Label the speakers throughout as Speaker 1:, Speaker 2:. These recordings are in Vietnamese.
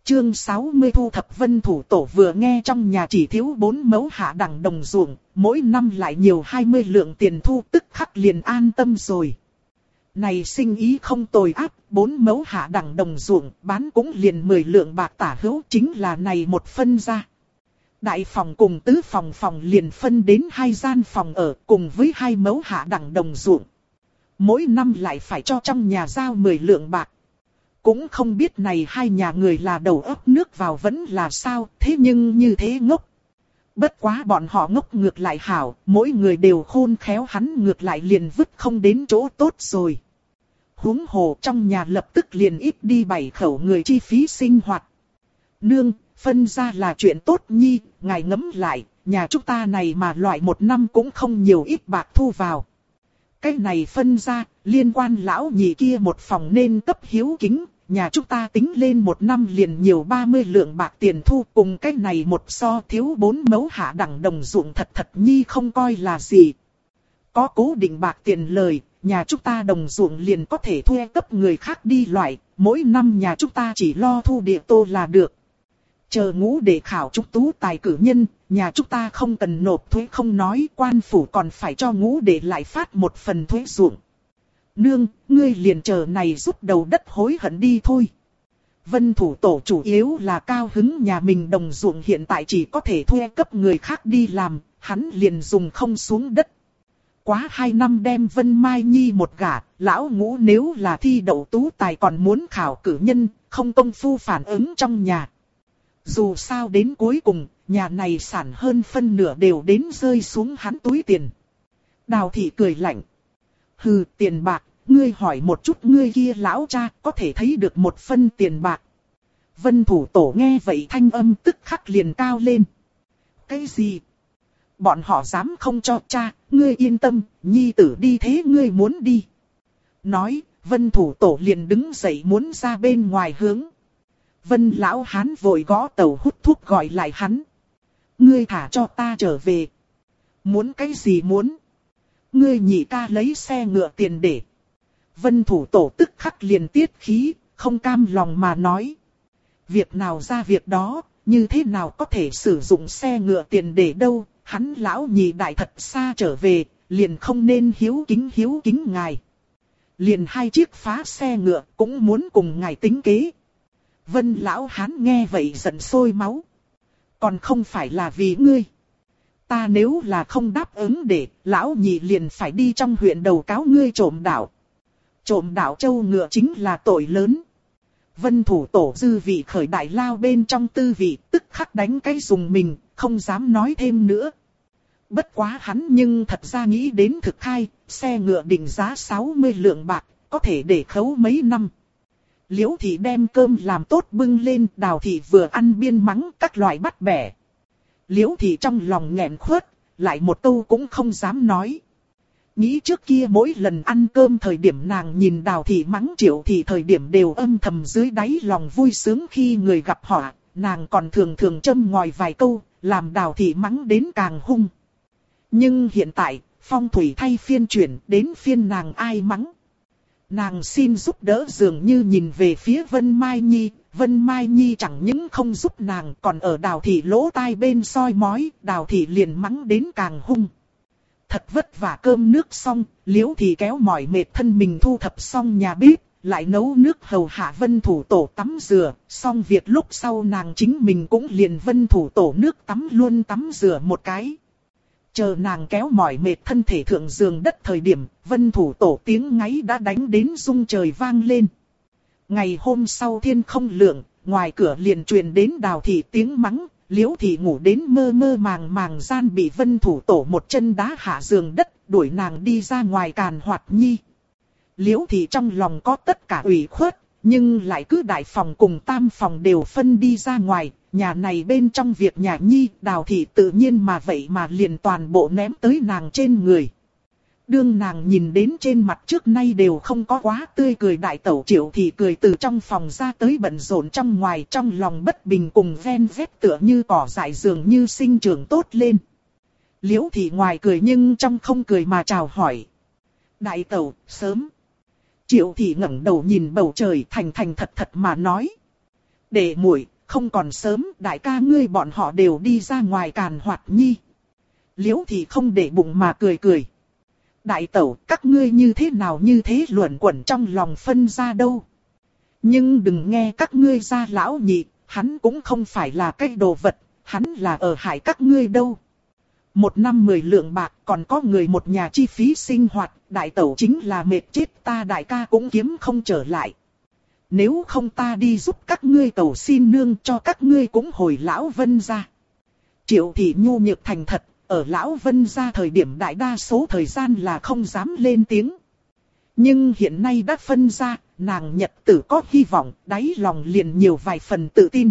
Speaker 1: Chương 60 thu thập Vân Thủ Tổ vừa nghe trong nhà chỉ thiếu 4 mẫu hạ đẳng đồng ruộng, mỗi năm lại nhiều 20 lượng tiền thu, tức khắc liền an tâm rồi. Này sinh ý không tồi áp, 4 mẫu hạ đẳng đồng ruộng, bán cũng liền 10 lượng bạc tả hữu, chính là này một phân ra. Đại phòng cùng tứ phòng liền phân đến 2 gian phòng ở cùng với 2 mẫu hạ đẳng đồng ruộng. Mỗi năm lại phải cho trong nhà giao 10 lượng bạc. Cũng không biết này hai nhà người là đầu óc nước vào vẫn là sao, thế nhưng như thế ngốc. Bất quá bọn họ ngốc ngược lại hảo, mỗi người đều khôn khéo, hắn ngược lại liền vứt không đến chỗ tốt rồi. Huống hồ trong nhà lập tức liền ít đi 7 khẩu người chi phí sinh hoạt. Nương, phân ra là chuyện tốt nhi, ngài ngẫm lại, nhà chúng ta này mà loại một năm cũng không nhiều ít bạc thu vào. Cái này phân ra, liên quan lão nhị kia một phòng nên cấp hiếu kính, nhà chúng ta tính lên một năm liền nhiều 30 lượng bạc tiền thu, cùng cái này một so thiếu 4 mẫu hạ đẳng đồng ruộng thật nhi không coi là gì. Có cố định bạc tiền lời, nhà chúng ta đồng ruộng liền có thể thuê cấp người khác đi loại, mỗi năm nhà chúng ta chỉ lo thu địa tô là được. Chờ ngũ để khảo trúc tú tài cử nhân, nhà chúng ta không cần nộp thuế không nói, quan phủ còn phải cho ngũ để lại phát một phần thuế ruộng. Nương, ngươi liền chờ này giúp đầu đất hối hận đi thôi. Vân Thủ Tổ chủ yếu là cao hứng nhà mình đồng ruộng hiện tại chỉ có thể thuê cấp người khác đi làm, hắn liền dùng không xuống đất. Quá 2 năm đem Vân Mai Nhi một gả, lão ngũ nếu là thi đậu tú tài còn muốn khảo cử nhân, không công phu phản ứng trong nhà. Dù sao đến cuối cùng, nhà này sản hơn phân nửa đều đến rơi xuống hắn túi tiền. Đào thị cười lạnh. Hừ, tiền bạc, ngươi hỏi một chút ngươi kia lão cha có thể thấy được một phân tiền bạc. Vân Thủ Tổ nghe vậy thanh âm tức khắc liền cao lên. Cái gì? Bọn họ dám không cho cha, ngươi yên tâm, nhi tử đi thế ngươi muốn đi. Nói, Vân Thủ Tổ liền đứng dậy muốn ra bên ngoài hướng. Vân lão hán vội gõ tàu hút thuốc gọi lại hắn. Ngươi thả cho ta trở về. Muốn cái gì muốn? Ngươi nhị ca lấy xe ngựa tiền để. Vân Thủ Tổ tức khắc liền tiết khí, không cam lòng mà nói. Việc nào ra việc đó, như thế nào có thể sử dụng xe ngựa tiền để đâu, hắn lão nhị đại thật xa trở về, liền không nên hiếu kính ngài. Liền 2 chiếc phá xe ngựa cũng muốn cùng ngài tính kế. Vân lão hán nghe vậy giận sôi máu. Còn không phải là vì ngươi. Ta nếu là không đáp ứng để, lão nhị liền phải đi trong huyện đầu cáo ngươi trộm đạo. Trộm đạo châu ngựa chính là tội lớn. Vân Thủ Tổ dư vị khởi đại lao bên trong tư vị, tức khắc đánh cái dùng mình, không dám nói thêm nữa. Bất quá hắn nhưng thật ra nghĩ đến thực khai, xe ngựa định giá 60 lượng bạc, có thể để khấu mấy năm. Liễu thị đem cơm làm tốt bưng lên, Đào thị vừa ăn biên mắng các loại bắt bẻ. Liễu thị trong lòng nghẹn khuất, lại một câu cũng không dám nói. Nghĩ trước kia mỗi lần ăn cơm thời điểm nàng nhìn Đào thị mắng Triệu thị thời điểm đều âm thầm dưới đáy lòng vui sướng khi người gặp họa, nàng còn thường châm ngòi vài câu, làm Đào thị mắng đến càng hung. Nhưng hiện tại, phong thủy thay phiên chuyển, đến phiên nàng ai mắng. Nàng xin giúp đỡ dường như nhìn về phía Vân Mai Nhi, Vân Mai Nhi chẳng những không giúp nàng còn ở Đào thị lỗ tai bên soi mói, Đào thị liền mắng đến càng hung. Thật vất vả cơm nước xong, Liễu thị kéo mỏi mệt thân mình thu thập xong nhà bếp, lại nấu nước hầu hạ Vân Thủ Tổ tắm rửa, xong việc lúc sau nàng chính mình cũng liền Vân Thủ Tổ nước tắm luôn tắm rửa một cái. Chờ nàng kéo mỏi mệt thân thể thượng giường đất thời điểm, Vân Thủ Tổ tiếng ngáy đã đánh đến rung trời vang lên. Ngày hôm sau thiên không lượng, ngoài cửa liền truyền đến Đào thị tiếng mắng, Liễu thị ngủ đến mơ mơ màng gian bị Vân Thủ Tổ một chân đá hạ giường đất, đuổi nàng đi ra ngoài càn hoạt nhi. Liễu thị trong lòng có tất cả ủy khuất, nhưng lại cứ đại phòng cùng tam phòng đều phân đi ra ngoài, nhà này bên trong việc nhà nhi, Đào thị tự nhiên mà vậy mà liền toàn bộ ném tới nàng trên người. Đương nàng nhìn đến trên mặt trước nay đều không có quá tươi cười đại tẩu Triệu thì cười từ trong phòng ra tới bận rộn trong ngoài, trong lòng bất bình cùng ven vét tựa như cỏ dại dường như sinh trưởng tốt lên. Liễu thị ngoài cười nhưng trong không cười mà chào hỏi. Đại tẩu, sớm. Triệu thị ngẩng đầu nhìn bầu trời thành thật mà nói. Đệ muội, không còn sớm, đại ca ngươi bọn họ đều đi ra ngoài càn hoạt nhi. Liễu Thị không để bụng mà cười cười. Đại tẩu, các ngươi như thế nào như thế luẩn quẩn trong lòng phân ra đâu. Nhưng đừng nghe các ngươi ra lão nhị, hắn cũng không phải là cái đồ vật, hắn là ở hại các ngươi đâu. 1 năm 10 lượng bạc, còn có người một nhà chi phí sinh hoạt, đại tẩu chính là mệt chết ta, đại ca cũng kiếm không trở lại. Nếu không ta đi giúp các ngươi tẩu xin nương, cho các ngươi cũng hồi lão Vân gia. Triệu Thị nhu nhược thành thật, ở lão Vân gia thời điểm đại đa số thời gian là không dám lên tiếng. Nhưng hiện nay đã phân ra, nàng nhật tử có hy vọng, đáy lòng liền nhiều vài phần tự tin.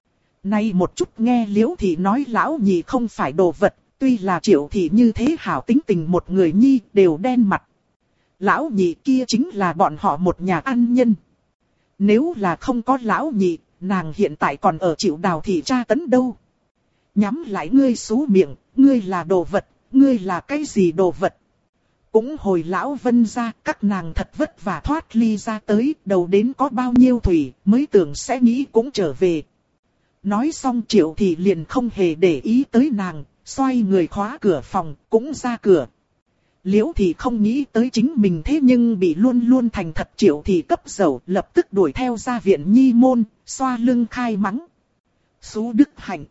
Speaker 1: Nay một chút nghe Liễu Thị nói lão nhị không phải đồ vật, tuy là Triệu Thị như thế hảo tính tình một người nhi đều đen mặt. Lão nhị kia chính là bọn họ một nhà ăn nhân. Nếu là không có lão nhị, nàng hiện tại còn ở chịu Đào Thị tra tấn đâu. Nhắm lại ngươi xú miệng, ngươi là đồ vật, ngươi là cái gì đồ vật. Cũng hồi lão Vân gia, các nàng thật vất vả thoát ly ra tới, đầu đến có bao nhiêu thủy, mới tưởng sẽ nghĩ cũng trở về. Nói xong Triệu Thị liền không hề để ý tới nàng, xoay người khóa cửa phòng, cũng ra cửa. Liễu Thị không nghĩ tới chính mình thế nhưng bị luôn luôn thành thật Triệu Thị cấp dầu, lập tức đuổi theo ra viện nhi môn, xoa lưng khai mắng. Xú đức hạnh.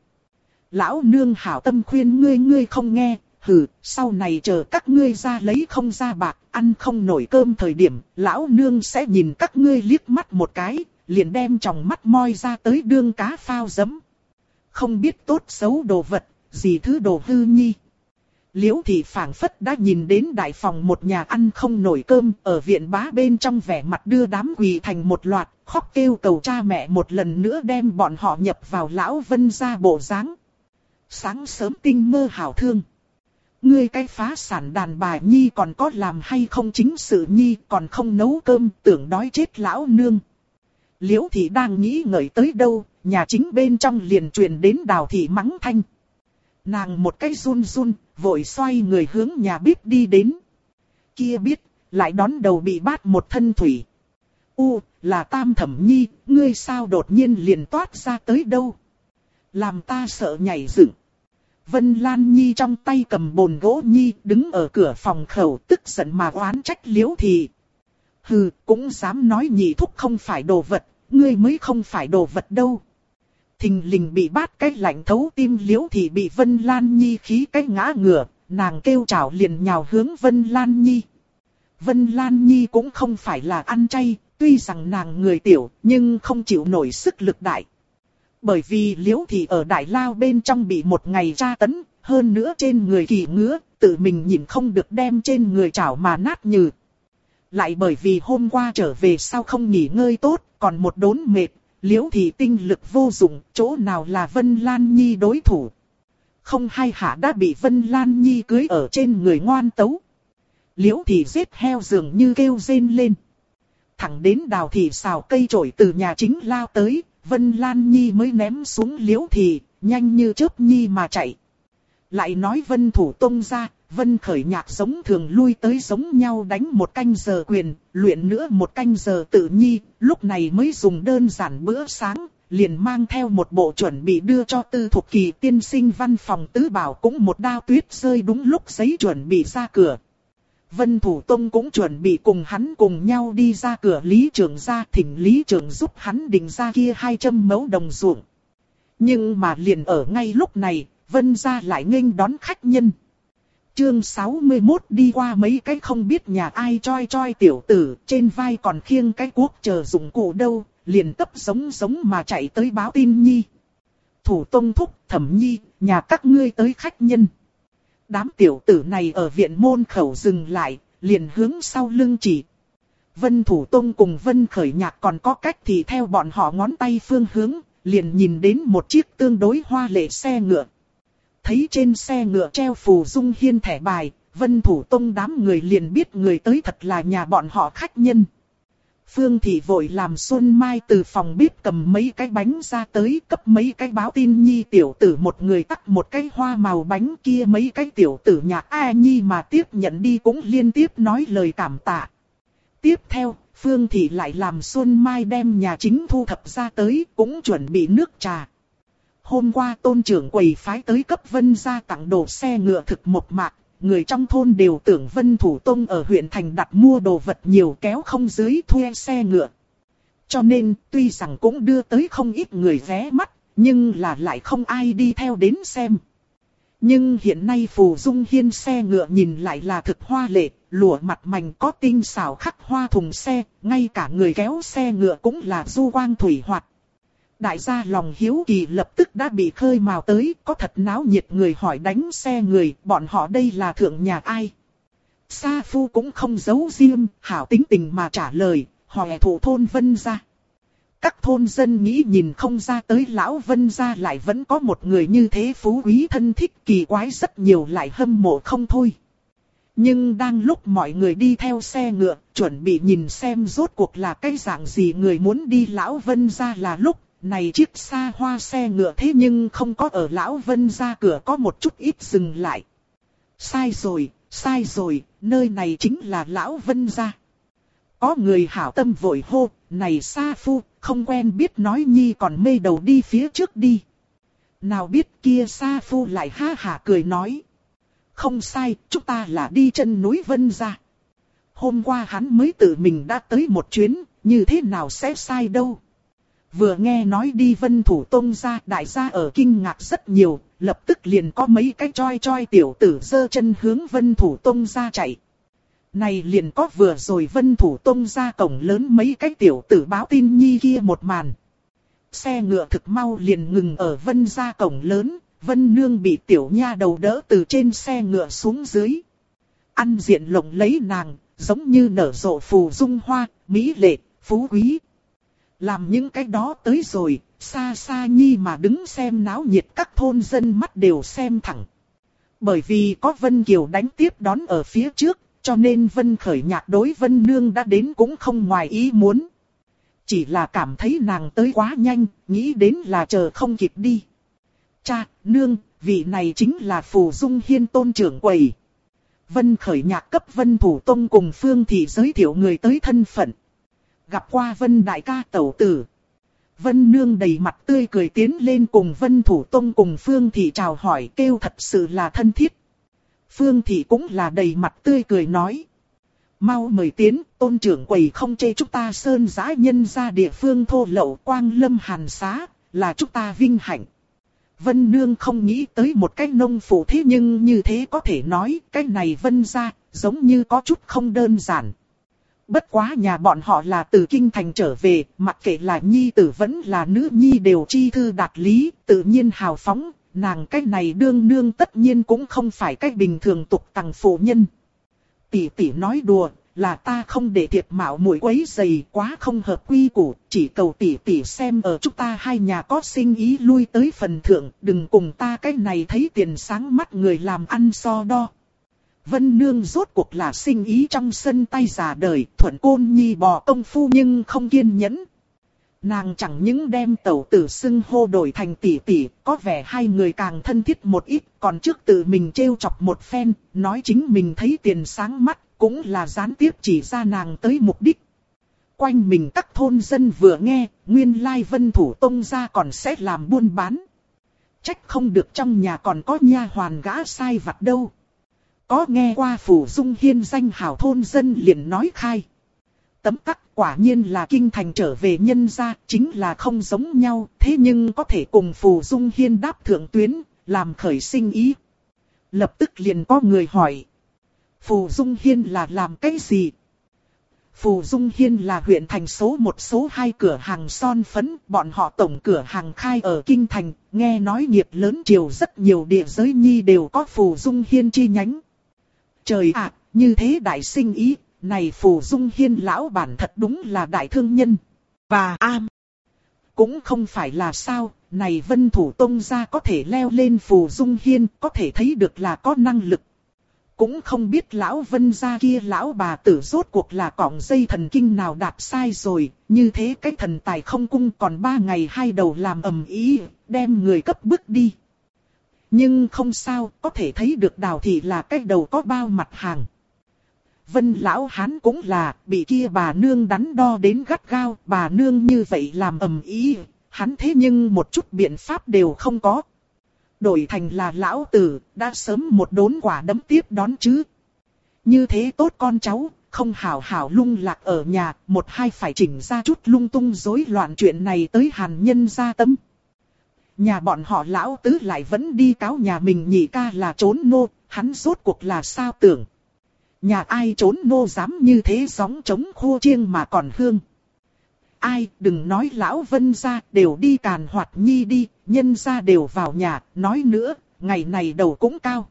Speaker 1: Lão nương hảo tâm khuyên ngươi không nghe, hừ, sau này chờ các ngươi ra lấy không ra bạc, ăn không nổi cơm thời điểm, lão nương sẽ nhìn các ngươi liếc mắt một cái, liền đem tròng mắt moi ra tới đương cá phao giấm. Không biết tốt xấu đồ vật, gì thứ đồ hư nhi. Liễu Thị phảng phất đã nhìn đến đại phòng một nhà ăn không nổi cơm, ở viện bá bên trong vẻ mặt đưa đám quỳ thành một loạt, khóc kêu cầu cha mẹ một lần nữa đem bọn họ nhập vào lão Vân gia bộ dáng. Sáng sớm tinh mơ hảo thương. Ngươi cái phá sản đàn bà nhi còn có làm hay không chính sự nhi, còn không nấu cơm, tưởng đói chết lão nương. Liễu Thị đang nghĩ ngợi tới đâu, nhà chính bên trong liền truyền đến Đào Thị mắng thanh. Nàng một cái run run, vội xoay người hướng nhà bếp đi đến. Kia biết, lại đón đầu bị bát một thân thủy. Là Tam Thẩm nhi, ngươi sao đột nhiên liền toát ra tới đâu? Làm ta sợ nhảy dựng. Vân Lan Nhi trong tay cầm bồn gỗ nhi, đứng ở cửa phòng khẩu, tức giận mà oán trách Liễu Thị. Hừ, cũng dám nói nhị thúc không phải đồ vật, ngươi mới không phải đồ vật đâu. Thình lình bị bát cái lạnh thấu tim, Liễu Thị bị Vân Lan Nhi khí cái ngã ngửa, nàng kêu chảo liền nhào hướng Vân Lan Nhi. Vân Lan Nhi cũng không phải là ăn chay, tuy rằng nàng người tiểu, nhưng không chịu nổi sức lực đại. Bởi vì Liễu Thị ở đại lao bên trong bị một ngày tra tấn, hơn nữa trên người kỳ ngứa, tự mình nhìn không được đem trên người chảo mà nát nhừ. Lại bởi vì hôm qua trở về sau không nghỉ ngơi tốt, còn một đốn mệt, Liễu Thị tinh lực vô dụng, chỗ nào là Vân Lan Nhi đối thủ. Không hay hả đã bị Vân Lan Nhi cưới ở trên người ngoan tấu. Liễu Thị giết heo dường như kêu rên lên. Thẳng đến Đào Thị xào cây chổi từ nhà chính lao tới, Vân Lan Nhi mới ném xuống Liễu Thị, nhanh như chớp nhi mà chạy. Lại nói Vân Thủ Tông ra, Vân Khởi Nhạc giống thường lui tới giống nhau đánh 1 canh giờ quyền, luyện nữa 1 canh giờ tự nhi, lúc này mới dùng đơn giản bữa sáng, liền mang theo một bộ chuẩn bị đưa cho Tư Thục Kỳ tiên sinh văn phòng tứ bảo, cũng một đao tuyết rơi đúng lúc giấy chuẩn bị ra cửa. Vân Thủ Tông cũng chuẩn bị cùng hắn cùng nhau đi ra cửa, Lý Trưởng ra thỉnh Lý Trưởng giúp hắn định ra kia 200 mẫu đồng ruộng. Nhưng mà liền ở ngay lúc này, Vân gia lại nghênh đón khách nhân. Chương 61 đi qua mấy cái không biết nhà ai choi choi tiểu tử, trên vai còn khiêng cái cuốc chờ dụng cụ đâu, liền tấp giống mà chạy tới báo tin nhi. Thủ Tông thúc, Thẩm nhi, nhà các ngươi tới khách nhân. Đám tiểu tử này ở viện môn khẩu dừng lại, liền hướng sau lưng chỉ. Vân Thủ Tông cùng Vân Khởi Nhạc còn có cách thì theo bọn họ ngón tay phương hướng, liền nhìn đến một chiếc tương đối hoa lệ xe ngựa. Thấy trên xe ngựa treo phù dung hiên thẻ bài, Vân Thủ Tông đám người liền biết người tới thật là nhà bọn họ khách nhân. Phương Thị vội làm Xuân Mai từ phòng bếp cầm mấy cái bánh ra tới, cấp mấy cái báo tin nhi tiểu tử một người tắt một cái hoa màu bánh, kia mấy cái tiểu tử Nhạc A Nhi mà tiếp nhận đi cũng liên tiếp nói lời cảm tạ. Tiếp theo, Phương Thị lại làm Xuân Mai đem nhà chính thu thập ra tới, cũng chuẩn bị nước trà. Hôm qua tôn trưởng quầy phái tới cấp Vân gia tặng đồ xe ngựa thực một mạc, người trong thôn đều tưởng Vân Thủ Tông ở huyện thành đặt mua đồ vật nhiều kéo không dưới thuê xe ngựa. Cho nên, tuy rằng cũng đưa tới không ít người ghé mắt, nhưng là lại không ai đi theo đến xem. Nhưng hiện nay Phù Dung Hiên xe ngựa nhìn lại là thực hoa lệ, lụa mặt mành có tinh xảo khắc hoa thùng xe, ngay cả người kéo xe ngựa cũng là du quang thủy hoạt. Đại gia lòng hiếu kỳ lập tức đã bị khơi mào tới, có thật náo nhiệt người hỏi đánh xe người, bọn họ đây là thượng nhà ai. Sa Phu cũng không giấu riêng, hảo tính tình mà trả lời, hỏi thủ thôn Vân gia. Các thôn dân nghĩ nhìn không ra tới lão Vân gia lại vẫn có một người như thế phú quý thân thích, kỳ quái rất nhiều lại hâm mộ không thôi. Nhưng đang lúc mọi người đi theo xe ngựa, chuẩn bị nhìn xem rốt cuộc là cái dạng gì người muốn đi lão Vân gia là lúc, này chiếc xa hoa xe ngựa thế nhưng không có ở lão Vân gia cửa có một chút ít dừng lại. Sai rồi, nơi này chính là lão Vân gia. Có người hảo tâm vội hô, này Sa Phu, không quen biết nói nhi còn mê đầu đi phía trước đi. Nào biết kia Sa Phu lại ha hả cười nói. Không sai, chúng ta là đi chân núi Vân gia. Hôm qua hắn mới tự mình đã tới một chuyến, như thế nào sẽ sai đâu. Vừa nghe nói đi Vân Thủ Tông gia, đại gia ở kinh ngạc rất nhiều, lập tức liền có mấy cái choi tiểu tử giơ chân hướng Vân Thủ Tông gia chạy. Này liền có vừa rồi Vân Thủ Tông ra cổng lớn mấy cái tiểu tử báo tin nhi kia một màn. Xe ngựa thực mau liền ngừng ở Vân gia cổng lớn, Vân Nương bị tiểu nha đầu đỡ từ trên xe ngựa xuống dưới. Ăn diện lộng lấy nàng, giống như nở rộ phù dung hoa, mỹ lệ, phú quý. Làm những cái đó tới rồi, xa xa nhi mà đứng xem náo nhiệt các thôn dân mắt đều xem thẳng. Bởi vì có Vân Kiều đánh tiếp đón ở phía trước. Cho nên Vân Khởi Nhạc đối Vân Nương đã đến cũng không ngoài ý muốn. Chỉ là cảm thấy nàng tới quá nhanh, nghĩ đến là chờ không kịp đi. Cha, nương, vị này chính là Phù Dung Hiên tôn trưởng quầy. Vân Khởi Nhạc cấp Vân Thủ Tông cùng Phương Thị giới thiệu người tới thân phận. Gặp qua Vân đại ca tẩu tử. Vân Nương đầy mặt tươi cười tiến lên cùng Vân Thủ Tông cùng Phương Thị chào hỏi, kêu thật sự là thân thiết. Phương Thị cũng là đầy mặt tươi cười nói. Mau mời tiến, tôn trưởng quầy không chê chúng ta sơn giã nhân ra địa phương thô lậu quang lâm hàn xá, là chúng ta vinh hạnh. Vân Nương không nghĩ tới một cái nông phụ thế nhưng như thế có thể nói, cái này Vân gia giống như có chút không đơn giản. Bất quá nhà bọn họ là từ kinh thành trở về, mặc kệ là nhi tử vẫn là nữ nhi đều chi thư đạt lý, tự nhiên hào phóng. Nàng cái này đương nương tất nhiên cũng không phải cái bình thường tục tằng phụ nhân. Tỷ tỷ nói đùa, là ta không để thiệp mạo muội quấy rầy quá không hợp quy củ, chỉ cầu tỷ tỷ xem ở chúng ta hai nhà có sinh ý lui tới phần thượng, đừng cùng ta cái này thấy tiền sáng mắt người làm ăn so đo. Vân Nương rốt cuộc là sinh ý trong sân tay già đời, thuận côn nhi bò công phu nhưng không kiên nhẫn. Nàng chẳng những đem tẩu tử xưng hô đổi thành tỷ tỷ, có vẻ hai người càng thân thiết một ít, còn trước tự mình trêu chọc một phen, nói chính mình thấy tiền sáng mắt, cũng là gián tiếp chỉ ra nàng tới mục đích. Quanh mình các thôn dân vừa nghe, nguyên lai Vân Thủ Tông gia còn sẽ làm buôn bán. Trách không được trong nhà còn có nha hoàn gã sai vặt đâu. Có nghe qua Phù Dung Hiên danh hào thôn dân liền nói khai. Tấm tắc quả nhiên là kinh thành trở về nhân gia, chính là không giống nhau, thế nhưng có thể cùng Phù Dung Hiên đáp thượng tuyến, làm khởi sinh ý. Lập tức liền có người hỏi. Phù Dung Hiên là làm cái gì? Phù Dung Hiên là huyện thành số 1 số 2 cửa hàng son phấn, bọn họ tổng cửa hàng khai ở kinh thành, nghe nói nghiệp lớn triều rất nhiều địa giới nhi đều có Phù Dung Hiên chi nhánh. Trời ạ, như thế đại sinh ý. Này Phù Dung Hiên lão bản thật đúng là đại thương nhân. Và cũng không phải là sao, này Vân Thủ Tông gia có thể leo lên Phù Dung Hiên, có thể thấy được là có năng lực. Cũng không biết lão Vân gia kia lão bà tử rốt cuộc là cọng dây thần kinh nào đạp sai rồi, như thế cái thần tài không cung còn 3 ngày 2 đầu làm ầm ĩ, đem người cấp bước đi. Nhưng không sao, có thể thấy được Đào thị là cái đầu có bao mặt hàng. Vân lão hán cũng là bị kia bà nương đắn đo đến gắt gao, bà nương như vậy làm ầm ĩ, hắn thế nhưng một chút biện pháp đều không có. Đổi thành là lão tử, đã sớm một đốn quả đấm tiếp đón chứ. Như thế tốt con cháu, không hảo hảo lung lạc ở nhà, một hai phải chỉnh ra chút lung tung rối loạn chuyện này tới hàn nhân gia tâm. Nhà bọn họ lão tứ lại vẫn đi cáo nhà mình nhị ca là trốn nô, hắn rốt cuộc là sao tưởng. Nhà ai trốn nô dám như thế gióng trống khô chiêng mà còn hương. Ai đừng nói lão Vân gia đều đi càn hoạt nhi đi, nhân gia đều vào nhà, nói nữa, ngày này đầu cũng cao.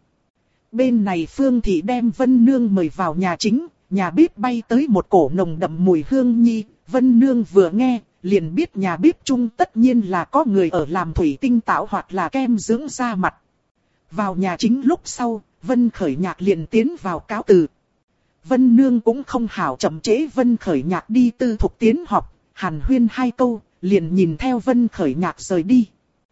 Speaker 1: Bên này Phương Thị đem Vân Nương mời vào nhà chính, nhà bếp bay tới một cổ nồng đậm mùi hương nhi, Vân Nương vừa nghe, liền biết nhà bếp chung tất nhiên là có người ở làm thủy tinh tảo hoặc là kem dưỡng da mặt. Vào nhà chính lúc sau, Vân Khởi Nhạc liền tiến vào cáo từ. Vân Nương cũng không hảo chậm trễ Vân Khởi Nhạc đi tư thục tiến học, hàn huyên hai câu, liền nhìn theo Vân Khởi Nhạc rời đi.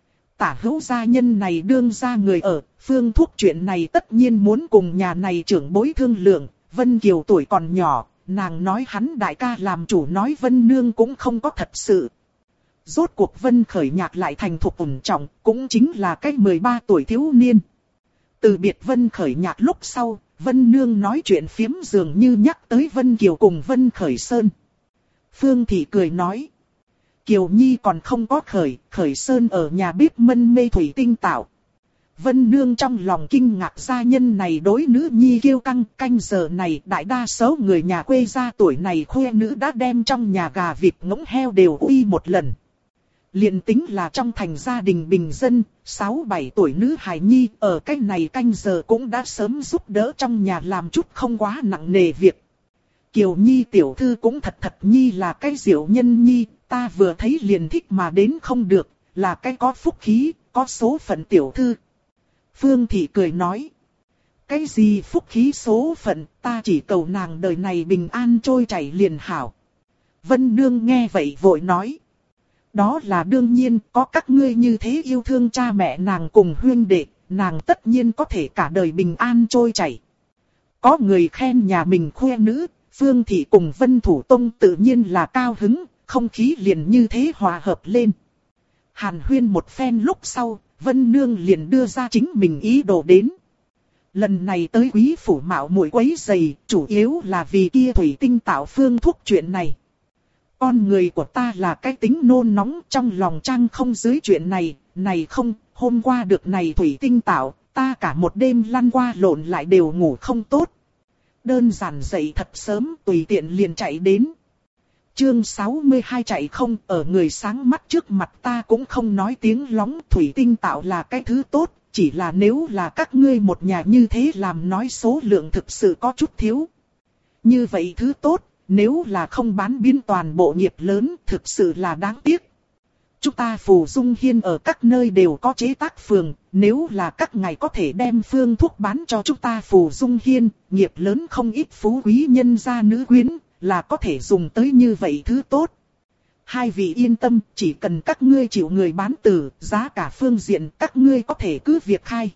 Speaker 1: Tả hữu gia nhân này đương ra người ở, Phương Thúc chuyện này tất nhiên muốn cùng nhà này trưởng bối thương lượng, Vân Kiều tuổi còn nhỏ, nàng nói hắn đại ca làm chủ nói Vân Nương cũng không có thật sự. Rốt cuộc Vân Khởi Nhạc lại thành thục ổn trọng, cũng chính là cái 13 tuổi thiếu niên. Từ biệt Vân Khởi Nhạc lúc sau, Vân Nương nói chuyện phiếm dường như nhắc tới Vân Kiều cùng Vân Khởi Sơn. Phương Thị cười nói. Kiều Nhi còn không có Khởi Sơn ở nhà bếp mân mê thủy tinh tạo. Vân Nương trong lòng kinh ngạc gia nhân này đối nữ nhi kiêu căng, canh giờ này đại đa số người nhà quê gia tuổi này khuê nữ đã đem trong nhà gà vịt ngỗng heo đều uy một lần. Liền tính là trong thành gia đình bình dân, 6-7 tuổi nữ hài nhi ở cái này canh giờ cũng đã sớm giúp đỡ trong nhà làm chút không quá nặng nề việc. Kiều Nhi tiểu thư cũng thật nhi là cái diệu nhân nhi, ta vừa thấy liền thích mà đến không được, là cái có phúc khí, có số phận tiểu thư. Phương Thị cười nói. Cái gì phúc khí số phận, ta chỉ cầu nàng đời này bình an trôi chảy liền hảo. Vân Nương nghe vậy vội nói. Đó là đương nhiên, có các ngươi như thế yêu thương cha mẹ nàng cùng huynh đệ, nàng tất nhiên có thể cả đời bình an trôi chảy. Có người khen nhà mình khuê nữ, Phương Thị cùng Vân Thủ Tông tự nhiên là cao hứng, không khí liền như thế hòa hợp lên. Hàn huyên một phen lúc sau, Vân Nương liền đưa ra chính mình ý đồ đến. Lần này tới quý phủ mạo muội quấy giày, chủ yếu là vì kia thủy tinh tạo Phương Thúc chuyện này. Con người của ta là cái tính nôn nóng trong lòng trang không dưới chuyện này, này không, hôm qua được này thủy tinh tạo, ta cả một đêm lăn qua lộn lại đều ngủ không tốt. Đơn giản dậy thật sớm tùy tiện liền chạy đến. Chương 62 chạy không ở người sáng mắt trước mặt ta cũng không nói tiếng lóng thủy tinh tạo là cái thứ tốt, chỉ là nếu là các ngươi một nhà như thế làm nói số lượng thực sự có chút thiếu. Như vậy thứ tốt, nếu là không bán biến toàn bộ nghiệp lớn thực sự là đáng tiếc. Chúng ta Phù Dung Hiên ở các nơi đều có chế tác phường, nếu là các ngài có thể đem phương thuốc bán cho chúng ta Phù Dung Hiên, nghiệp lớn không ít phú quý nhân gia nữ quyến, là có thể dùng tới như vậy thứ tốt. Hai vị yên tâm, chỉ cần các ngươi chịu người bán từ, giá cả phương diện các ngươi có thể cứ việc khai.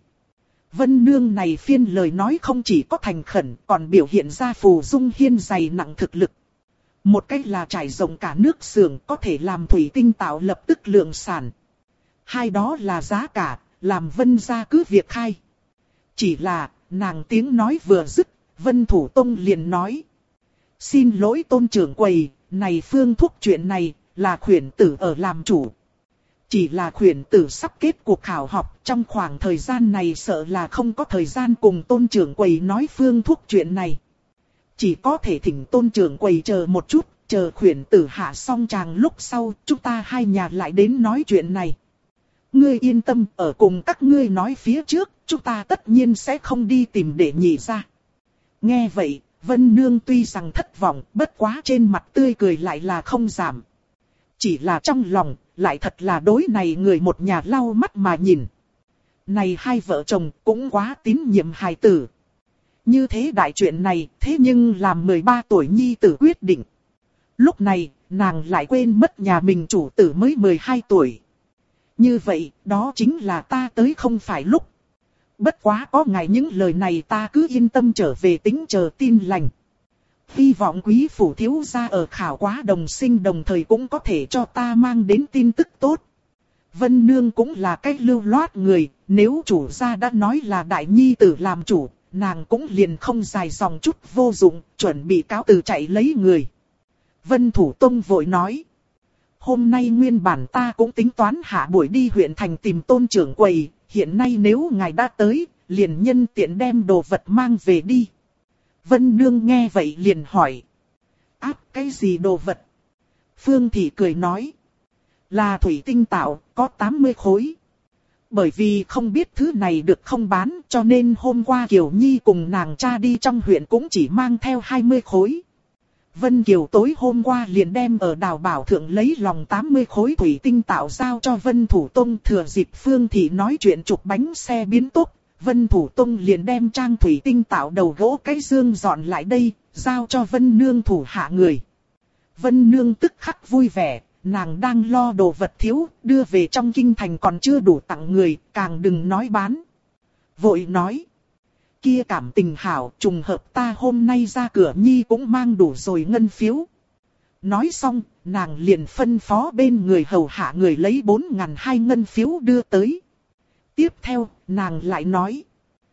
Speaker 1: Vân Nương này phiên lời nói không chỉ có thành khẩn, còn biểu hiện ra Phù Dung Hiên dày nặng thực lực. Một cách là trải rộng cả nước xưởng có thể làm thủy tinh tạo lập tức lượng sản. Hai đó là giá cả, làm Vân gia cứ việc khai. Chỉ là, nàng tiếng nói vừa dứt, Vân Thủ Tông liền nói. Xin lỗi Tôn trưởng quầy, này phương thuốc chuyện này, là khuyển tử ở làm chủ. Chỉ là khuyển tử sắp kết cuộc khảo học, trong khoảng thời gian này sợ là không có thời gian cùng Tôn trưởng quầy nói phương thuốc chuyện này. Chỉ có thể thỉnh Tôn trưởng quầy chờ một chút, chờ khuyển tử hạ xong tràng lúc sau, chúng ta hai nhà lại đến nói chuyện này. Ngươi yên tâm, ở cùng các ngươi nói phía trước, chúng ta tất nhiên sẽ không đi tìm để nhị ra. Nghe vậy, Vân Nương tuy rằng thất vọng, bất quá trên mặt tươi cười lại là không giảm. Chỉ là trong lòng, lại thật là đối này người một nhà lau mắt mà nhìn. Này hai vợ chồng cũng quá tín nhiệm hài tử. Như thế đại chuyện này, thế nhưng làm 13 tuổi nhi tử quyết định. Lúc này, nàng lại quên mất nhà mình chủ tử mới 12 tuổi. Như vậy, đó chính là ta tới không phải lúc. Bất quá có ngài những lời này ta cứ yên tâm trở về tính chờ tin lành. Hy vọng quý phủ thiếu gia ở khảo quá đồng sinh đồng thời cũng có thể cho ta mang đến tin tức tốt. Vân Nương cũng là cách lưu loát người, nếu chủ gia đã nói là đại nhi tử làm chủ, nàng cũng liền không dài dòng chút vô dụng, chuẩn bị cáo từ chạy lấy người. Vân Thủ Tông vội nói. Hôm nay nguyên bản ta cũng tính toán hạ buổi đi huyện thành tìm Tôn trưởng quầy, hiện nay nếu ngài đã tới, liền nhân tiện đem đồ vật mang về đi. Vân Nương nghe vậy liền hỏi. Áp cái gì đồ vật? Phương Thị cười nói. Là thủy tinh tạo, có 80 khối. Bởi vì không biết thứ này được không bán, cho nên hôm qua Kiều Nhi cùng nàng cha đi trong huyện cũng chỉ mang theo 20 khối. Vân Kiều tối hôm qua liền đem ở Đào Bảo Thượng lấy lòng 80 khối thủy tinh tạo giao cho Vân Thủ Tông, thừa dịp Phương Thị nói chuyện chụp bánh xe biến tốc. Vân Thủ Tông liền đem trang thủy tinh tạo đầu gỗ cái dương dọn lại đây, giao cho Vân Nương thủ hạ người. Vân Nương tức khắc vui vẻ, nàng đang lo đồ vật thiếu, đưa về trong kinh thành còn chưa đủ tặng người, càng đừng nói bán. Vội nói, kia cảm tình hảo, trùng hợp ta hôm nay ra cửa Nhi cũng mang đủ rồi ngân phiếu. Nói xong, nàng liền phân phó bên người hầu hạ người lấy 4.200 ngân phiếu đưa tới. Tiếp theo, nàng lại nói.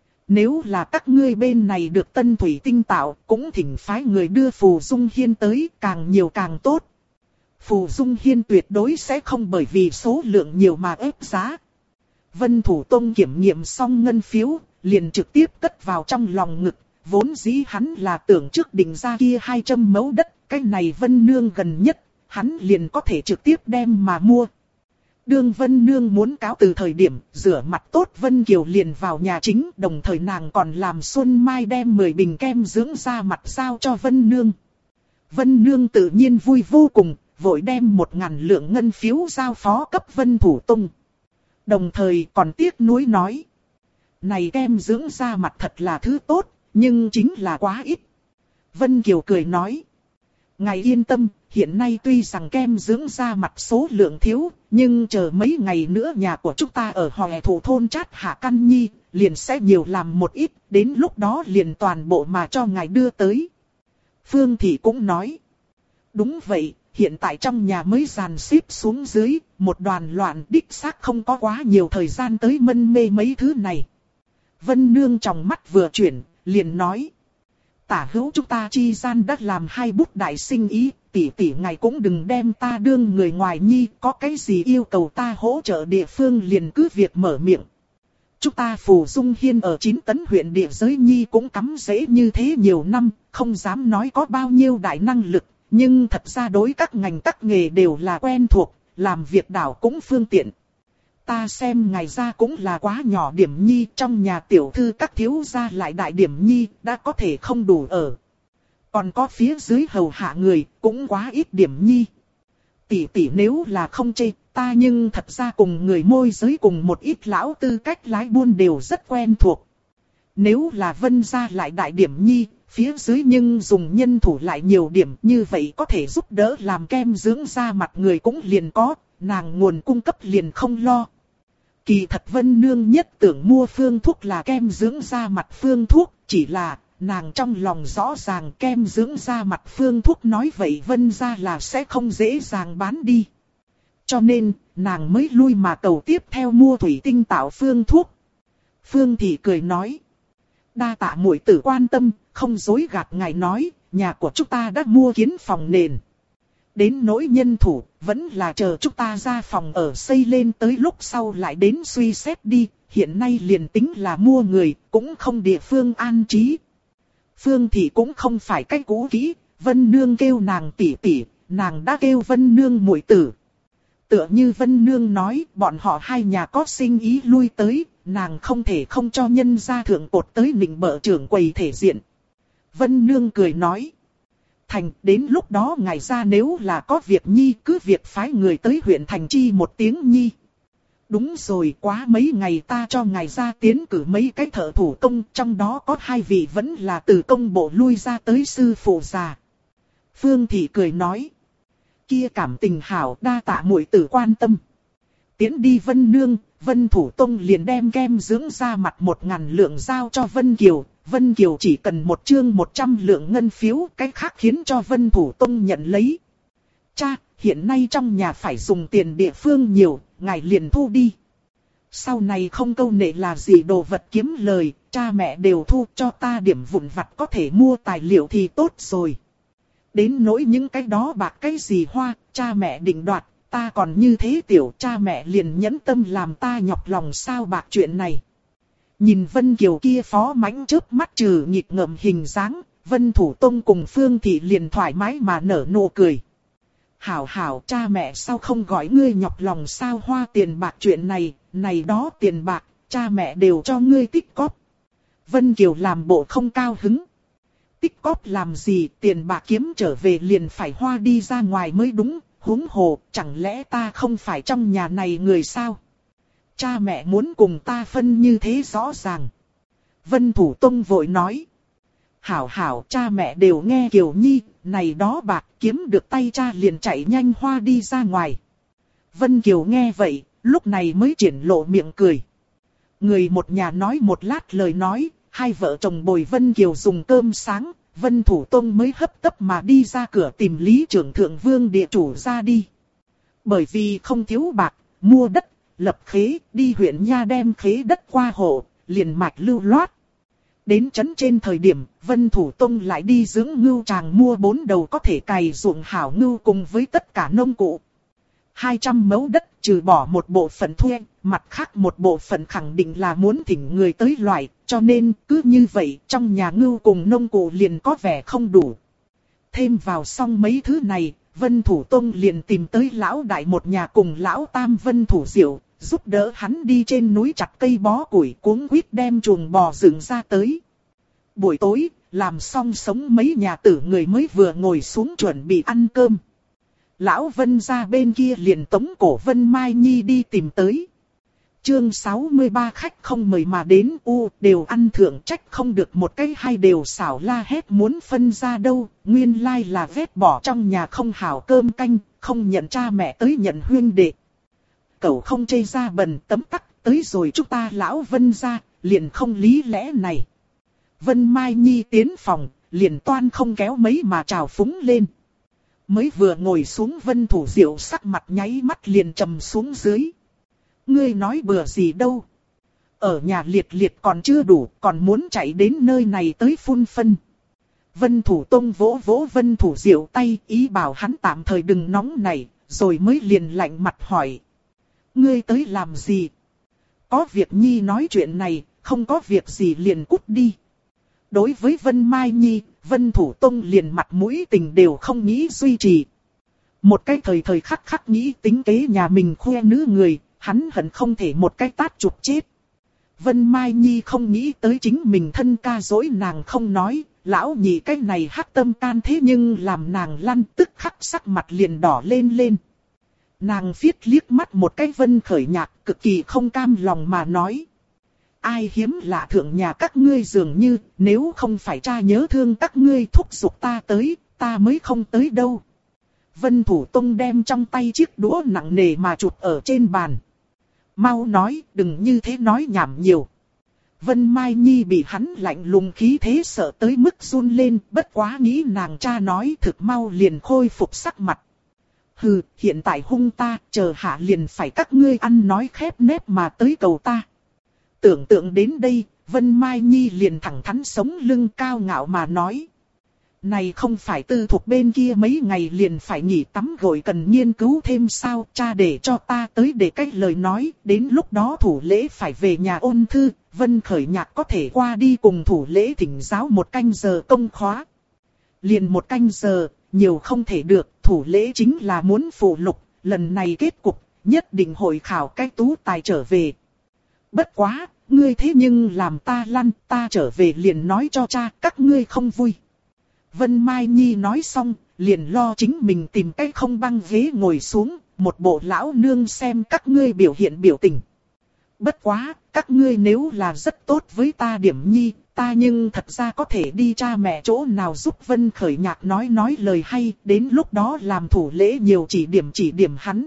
Speaker 1: Nếu là các ngươi bên này được tân thủy tinh tạo, cũng thỉnh phái người đưa Phù Dung Hiên tới, càng nhiều càng tốt. Phù Dung Hiên tuyệt đối sẽ không bởi vì số lượng nhiều mà ép giá. Vân Thủ Tông kiểm nghiệm xong ngân phiếu, liền trực tiếp cất vào trong lòng ngực. Vốn dĩ hắn là tưởng trước định ra kia 200 mẫu đất, cái này Vân Nương gần nhất, hắn liền có thể trực tiếp đem mà mua. Đương Vân Nương muốn cáo từ thời điểm, rửa mặt tốt Vân Kiều liền vào nhà chính, đồng thời nàng còn làm Xuân Mai đem 10 bình kem dưỡng da mặt giao cho Vân Nương. Vân Nương tự nhiên vui vô cùng, vội đem 1.000 lượng ngân phiếu giao phó cấp Vân Thủ Tông. Đồng thời còn tiếc nuối nói. Này kem dưỡng da mặt thật là thứ tốt, nhưng chính là quá ít. Vân Kiều cười nói. Ngài yên tâm, hiện nay tuy rằng kem dưỡng da mặt số lượng thiếu, nhưng chờ mấy ngày nữa nhà của chúng ta ở Hòe Thủ thôn Trát Hạ Căn Nhi, liền sẽ nhiều làm một ít, đến lúc đó liền toàn bộ mà cho ngài đưa tới. Phương Thị cũng nói. Đúng vậy, hiện tại trong nhà mới dàn xếp xuống dưới, một đoàn loạn đích xác không có quá nhiều thời gian tới mân mê mấy thứ này. Vân Nương trong mắt vừa chuyển, liền nói. Tả hữu chúng ta chi gian đã làm 2 bút đại sinh ý, tỷ tỷ ngài cũng đừng đem ta đương người ngoài Nhi, có cái gì yêu cầu ta hỗ trợ địa phương liền cứ việc mở miệng. Chúng ta Phù Dung Hiên ở 9 tấn huyện địa giới Nhi cũng cắm rễ như thế nhiều năm, không dám nói có bao nhiêu đại năng lực, nhưng thật ra đối các ngành các nghề đều là quen thuộc, làm việc đảo cũng phương tiện. Ta xem ngài ra cũng là quá nhỏ điểm Nhi, trong nhà tiểu thư các thiếu gia lại đại điểm Nhi, đã có thể không đủ ở. Còn có phía dưới hầu hạ người, cũng quá ít điểm Nhi. Tỷ tỷ nếu là không chê, ta nhưng thật ra cùng người môi giới cùng một ít lão tư cách lái buôn đều rất quen thuộc. Nếu là Vân gia lại đại điểm Nhi, phía dưới nhưng dùng nhân thủ lại nhiều điểm, như vậy có thể giúp đỡ làm kem dưỡng da mặt người cũng liền có, nàng nguồn cung cấp liền không lo. Kỳ thật Vân Nương nhất tưởng mua phương thuốc là kem dưỡng da mặt phương thuốc, chỉ là nàng trong lòng rõ ràng kem dưỡng da mặt phương thuốc nói vậy Vân gia là sẽ không dễ dàng bán đi. Cho nên, nàng mới lui mà cầu tiếp theo mua thủy tinh tạo phương thuốc. Phương Thị cười nói. Đa tạ muội tử quan tâm, không dối gạt ngài nói, nhà của chúng ta đã mua kiến phòng nền. Đến nỗi nhân thủ, vẫn là chờ chúng ta ra phòng ở xây lên tới lúc sau lại đến suy xét đi, hiện nay liền tính là mua người, cũng không địa phương an trí. Phương Thị cũng không phải cách cũ kỹ, Vân Nương kêu nàng tỷ tỷ, nàng đã kêu Vân Nương muội tử. Tựa như Vân Nương nói, bọn họ hai nhà có sinh ý lui tới, nàng không thể không cho nhân gia thượng cột tới nịnh bợ trưởng quầy thể diện. Vân Nương cười nói. Thành, đến lúc đó ngài ra nếu là có việc Nhi, cứ việc phái người tới huyện thành chi một tiếng Nhi. Đúng rồi, quá mấy ngày ta cho ngài ra tiến cử mấy cái thợ thủ công, trong đó có 2 vị vẫn là từ công bộ lui ra tới sư phụ già. Phương Thị cười nói. Kia cảm tình hảo, đa tạ muội tử quan tâm. Tiến đi Vân Nương, Vân Thủ Tông liền đem kem dưỡng da mặt 1.000 lượng giao cho Vân Kiều. Vân Kiều chỉ cần một chương 100 lượng ngân phiếu, cái khác khiến cho Vân Thủ Tông nhận lấy. Cha, hiện nay trong nhà phải dùng tiền địa phương nhiều, ngài liền thu đi. Sau này không câu nệ là gì đồ vật kiếm lời, cha mẹ đều thu, cho ta điểm vụn vặt có thể mua tài liệu thì tốt rồi. Đến nỗi những cái đó bạc cái gì hoa, cha mẹ định đoạt, ta còn như thế tiểu, cha mẹ liền nhẫn tâm làm ta nhọc lòng sao bạc chuyện này. Nhìn Vân Kiều kia phó mãnh chớp mắt trừ nghịch ngợm hình dáng, Vân Thủ Tông cùng Phương Thị liền thoải mái mà nở nụ cười. Hảo hảo, cha mẹ sao không gọi ngươi nhọc lòng sao hoa tiền bạc chuyện này, này đó tiền bạc, cha mẹ đều cho ngươi tích cóp. Vân Kiều làm bộ không cao hứng. Tích cóp làm gì, tiền bạc kiếm trở về liền phải hoa đi ra ngoài mới đúng, huống hồ, chẳng lẽ ta không phải trong nhà này người sao? Cha mẹ muốn cùng ta phân như thế rõ ràng. Vân Thủ Tông vội nói. Hảo hảo, cha mẹ đều nghe Kiều Nhi, này đó bạc kiếm được tay cha liền chạy nhanh hoa đi ra ngoài. Vân Kiều nghe vậy, lúc này mới triển lộ miệng cười. Người một nhà nói một lát lời nói, hai vợ chồng bồi Vân Kiều dùng cơm sáng, Vân Thủ Tông mới hấp tấp mà đi ra cửa tìm Lý Trưởng Thượng Vương địa chủ ra đi. Bởi vì không thiếu bạc, mua đất, lập khế, đi huyện Nha đem khế đất qua hộ, liền mạch lưu loát. Đến trấn trên thời điểm, Vân Thủ Tông lại đi dưỡng ngưu tràng mua 4 đầu có thể cày ruộng hảo ngưu cùng với tất cả nông cụ. 200 mẫu đất trừ bỏ một bộ phận thuê, mặt khác một bộ phận khẳng định là muốn thỉnh người tới loại, cho nên cứ như vậy trong nhà ngưu cùng nông cụ liền có vẻ không đủ. Thêm vào xong mấy thứ này, Vân Thủ Tông liền tìm tới lão đại một nhà cùng lão tam Vân Thủ Diệu, giúp đỡ hắn đi trên núi chặt cây bó củi cuống quýt đem chuồng bò dựng ra tới. Buổi tối, làm xong sống mấy nhà tử người mới vừa ngồi xuống chuẩn bị ăn cơm. Lão Vân ra bên kia liền tống cổ Vân Mai Nhi đi tìm tới. Chương 63 khách không mời mà đến đều ăn thượng trách không được một cái hay đều xảo la hét muốn phân ra đâu. Nguyên lai là vét bỏ trong nhà không hảo cơm canh, không nhận cha mẹ tới nhận huyên đệ. Cậu không chê ra bần tấm tắc tới rồi chúng ta lão Vân ra, liền không lý lẽ này. Vân Mai Nhi tiến phòng, liền toan không kéo mấy mà trào phúng lên. Mới vừa ngồi xuống Vân Thủ Diệu sắc mặt nháy mắt liền trầm xuống dưới. Ngươi nói bừa gì đâu. Ở nhà liệt liệt còn chưa đủ, còn muốn chạy đến nơi này tới phun phân. Vân Thủ Tông vỗ vỗ Vân Thủ Diệu tay, ý bảo hắn tạm thời đừng nóng này, rồi mới liền lạnh mặt hỏi. Ngươi tới làm gì? Có việc Nhi nói chuyện này, không có việc gì liền cút đi. Đối với Vân Mai Nhi, Vân Thủ Tông liền mặt mũi tình đều không nghĩ duy trì. Một cái thời khắc khắc nghĩ tính kế nhà mình khoe nữ người, hắn hận không thể một cái tát chụp chết. Vân Mai Nhi không nghĩ tới chính mình thân ca dối nàng không nói, lão nhị cái này hắc tâm can thế nhưng làm nàng lăn tức khắc sắc mặt liền đỏ lên lên. Nàng phiết liếc mắt một cái Vân Khởi Nhạc cực kỳ không cam lòng mà nói. Ai hiếm lạ thượng nhà các ngươi dường như, nếu không phải cha nhớ thương các ngươi thúc giục ta tới, ta mới không tới đâu. Vân Thủ Tông đem trong tay chiếc đũa nặng nề mà chụp ở trên bàn. Mau nói, đừng như thế nói nhảm nhiều. Vân Mai Nhi bị hắn lạnh lùng khí thế sợ tới mức run lên, bất quá nghĩ nàng cha nói thực mau liền khôi phục sắc mặt. Hừ, hiện tại hung ta, chờ hạ liền phải các ngươi ăn nói khép nép mà tới cầu ta. Tưởng tượng đến đây, Vân Mai Nhi liền thẳng thắn sống lưng cao ngạo mà nói. Này không phải Tư Thục bên kia mấy ngày liền phải nghỉ tắm gội cần nghiên cứu thêm sao, cha để cho ta tới để cách lời nói, đến lúc đó thủ lễ phải về nhà ôn thư, Vân Khởi Nhạc có thể qua đi cùng thủ lễ thỉnh giáo 1 canh giờ công khóa. Liền 1 canh giờ, nhiều không thể được, thủ lễ chính là muốn phụ lục, lần này kết cục, nhất định hội khảo cái tú tài trở về. Bất quá, ngươi thế nhưng làm ta lăn, ta trở về liền nói cho cha, các ngươi không vui. Vân Mai Nhi nói xong, liền lo chính mình tìm cái không băng ghế ngồi xuống, một bộ lão nương xem các ngươi biểu hiện biểu tình. Bất quá, các ngươi nếu là rất tốt với ta điểm nhi, ta nhưng thật ra có thể đi cha mẹ chỗ nào giúp Vân Khởi Nhạc nói lời hay, đến lúc đó làm thủ lễ nhiều chỉ điểm hắn.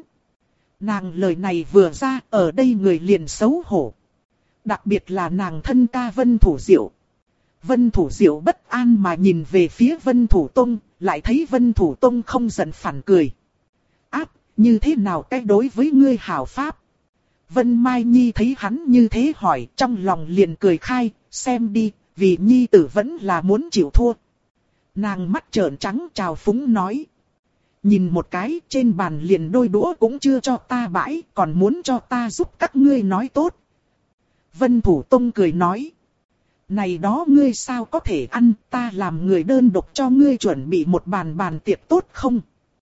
Speaker 1: Nàng lời này vừa ra, ở đây người liền xấu hổ. Đặc biệt là nàng thân ca Vân Thủ Diệu. Vân Thủ Diệu bất an mà nhìn về phía Vân Thủ Tông, lại thấy Vân Thủ Tông không giận phản cười. Áp, như thế nào cái đối với ngươi hảo pháp? Vân Mai Nhi thấy hắn như thế hỏi, trong lòng liền cười khai, xem đi, vì Nhi tử vẫn là muốn chịu thua. Nàng mắt trợn trắng trào phúng nói. Nhìn một cái, trên bàn liền đôi đũa cũng chưa cho ta bãi, còn muốn cho ta giúp các ngươi nói tốt. Vân Thủ Tông cười nói. Này đó ngươi sao có thể ăn, ta làm người đơn độc cho ngươi chuẩn bị một bàn tiệc tốt không?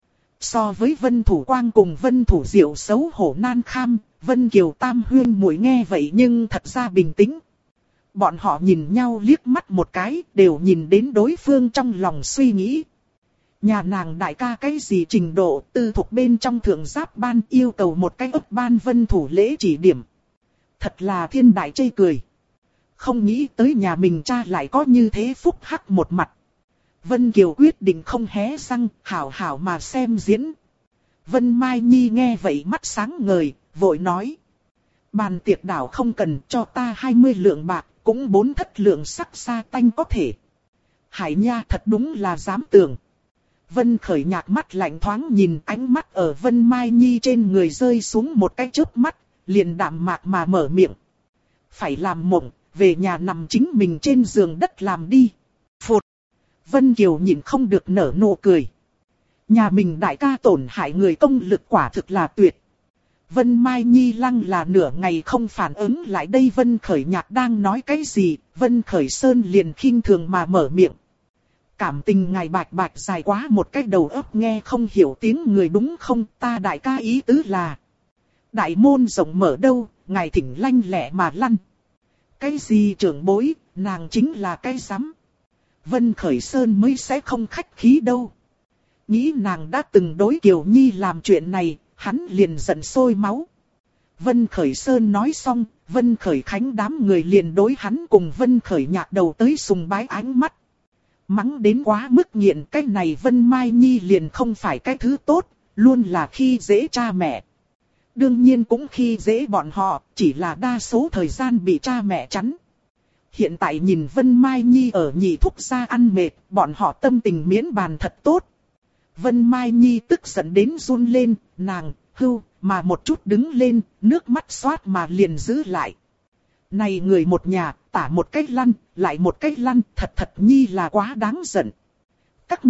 Speaker 1: So với Vân Thủ Quang cùng Vân Thủ Diệu xấu hổ nan kham, Vân Kiều Tam huyên muội nghe vậy nhưng thật ra bình tĩnh. Bọn họ nhìn nhau liếc mắt một cái, đều nhìn đến đối phương trong lòng suy nghĩ. Nhà nàng đại ca cái gì trình độ, tư thuộc bên trong thượng giáp ban yêu cầu một cái ấp ban Vân Thủ lễ chỉ điểm. Thật là thiên đại chê cười. Không nghĩ tới nhà mình cha lại có như thế phúc hắc một mặt. Vân Kiều quyết định không hé răng, hảo hảo mà xem diễn. Vân Mai Nhi nghe vậy mắt sáng ngời, vội nói. Bàn tiệc đảo không cần cho ta 20 lượng bạc, cũng 4 thất lượng sắc sa tanh có thể. Hải Nha thật đúng là dám tưởng. Vân Khởi nhạc mắt lạnh thoáng nhìn ánh mắt ở Vân Mai Nhi trên người rơi xuống một cái chớp mắt, liền đạm mạc mà mở miệng. Phải làm mộng, về nhà nằm chính mình trên giường đất làm đi. Phụt! Vân Kiều nhìn không được nở nụ cười. Nhà mình đại ca tổn hại người công lực quả thực là tuyệt. Vân Mai Nhi lăng là nửa ngày không phản ứng lại đây Vân Khởi nhạc đang nói cái gì, Vân Khởi Sơn liền khinh thường mà mở miệng. Cảm tình ngài bạch bạch dài quá một cái đầu óc nghe không hiểu tiếng người đúng không, ta đại ca ý tứ là. Đại môn rộng mở đâu, ngài thỉnh lanh lẹ mà lăn. Cái gì trưởng bối, nàng chính là cái rắm. Vân Khởi Sơn mới sẽ không khách khí đâu. Nghĩ nàng đã từng đối Kiều Nhi làm chuyện này, hắn liền giận sôi máu. Vân Khởi Sơn nói xong, Vân Khởi Khánh đám người liền đối hắn cùng Vân Khởi nhạc đầu tới sùng bái ánh mắt. Mắng đến quá mức nghiện, cái này Vân Mai Nhi liền không phải cái thứ tốt, luôn là khi dễ cha mẹ. Đương nhiên cũng khi dễ bọn họ, chỉ là đa số thời gian bị cha mẹ chắn. Hiện tại nhìn Vân Mai Nhi ở nhị thúc gia ăn mệt, bọn họ tâm tình miễn bàn thật tốt. Vân Mai Nhi tức giận đến run lên, nàng, hưu, mà một chút đứng lên, nước mắt xoát mà liền giữ lại. Này người một nhà, tả một cách lăn, lại một cách lăn, thật thật Nhi là quá đáng giận. Các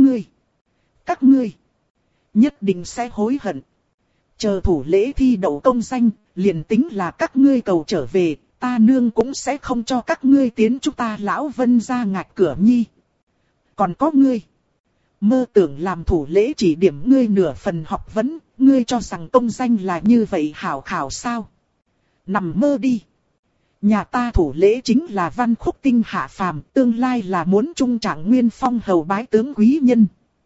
Speaker 1: ngươi, nhất định sẽ hối hận. Chờ thủ lễ thi đậu công danh, liền tính là các ngươi cầu trở về, ta nương cũng sẽ không cho các ngươi tiến chúng ta lão Vân ra ngạch cửa Nhi. Còn có ngươi, mơ tưởng làm thủ lễ chỉ điểm ngươi nửa phần học vấn, ngươi cho rằng công danh là như vậy hảo khảo sao? Nằm mơ đi. Nhà ta thủ lễ chính là văn khúc tinh hạ phàm, tương lai là muốn trung trạng nguyên phong hầu bái tướng quý nhân.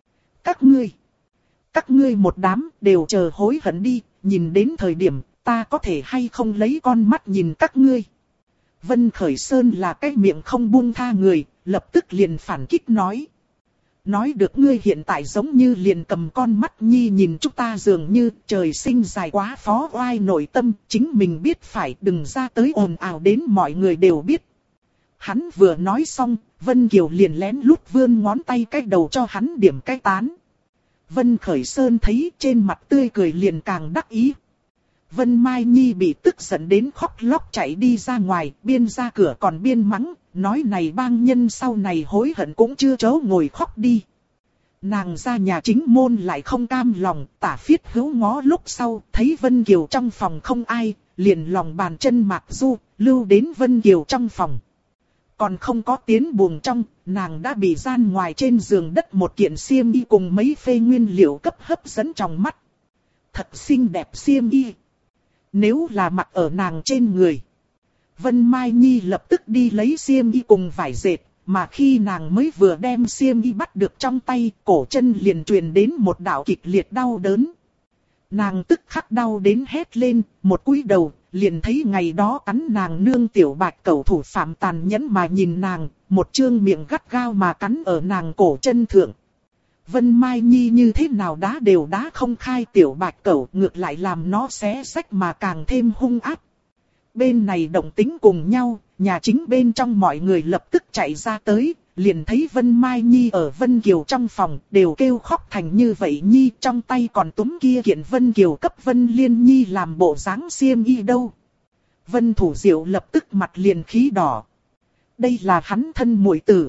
Speaker 1: Các ngươi một đám đều chờ hối hận đi, nhìn đến thời điểm ta có thể hay không lấy con mắt nhìn các ngươi. Vân Khởi Sơn là cái miệng không buông tha người, lập tức liền phản kích nói. Nói được ngươi hiện tại giống như liền cầm con mắt Nhi nhìn chúng ta dường như trời sinh dài quá phó oai nội tâm, chính mình biết phải đừng ra tới ồn ào đến mọi người đều biết. Hắn vừa nói xong, Vân Kiều liền lén lút vươn ngón tay cái đầu cho hắn điểm cái tán. Vân Khởi Sơn thấy trên mặt tươi cười liền càng đắc ý. Vân Mai Nhi bị tức giận đến khóc lóc chạy đi ra ngoài, biên ra cửa còn biên mắng, nói này bang nhân sau này hối hận cũng chưa chớ ngồi khóc đi. Nàng ra nhà chính môn lại không cam lòng, tả phiết hữu ngó lúc sau, thấy Vân Kiều trong phòng không ai, liền lòng bàn chân mạc du, lưu đến Vân Kiều trong phòng. Còn không có tiến buồng trong, nàng đã bị gian ngoài trên giường đất một kiện xiêm y cùng mấy phê nguyên liệu cấp hấp dẫn trong mắt. Thật xinh đẹp xiêm y. Nếu là mặc ở nàng trên người. Vân Mai Nhi lập tức đi lấy xiêm y cùng vải dệt, mà khi nàng mới vừa đem xiêm y bắt được trong tay, cổ chân liền truyền đến một đạo kịch liệt đau đớn. Nàng tức khắc đau đến hét lên, một cúi đầu, liền thấy ngày đó cắn nàng nương tiểu bạch cẩu thủ phạm tàn nhẫn mà nhìn nàng, một trương miệng gắt gao mà cắn ở nàng cổ chân thượng. Vân Mai Nhi như thế nào đá đều đá không khai tiểu bạch cẩu, ngược lại làm nó xé rách mà càng thêm hung ác. Bên này động tính cùng nhau, nhà chính bên trong mọi người lập tức chạy ra tới, liền thấy Vân Mai Nhi ở Vân Kiều trong phòng, đều kêu khóc thành như vậy Nhi, trong tay còn túm kia kiện Vân Kiều cấp Vân Liên Nhi làm bộ dáng xiêm y đâu. Vân Thủ Diệu lập tức mặt liền khí đỏ. Đây là hắn thân muội tử.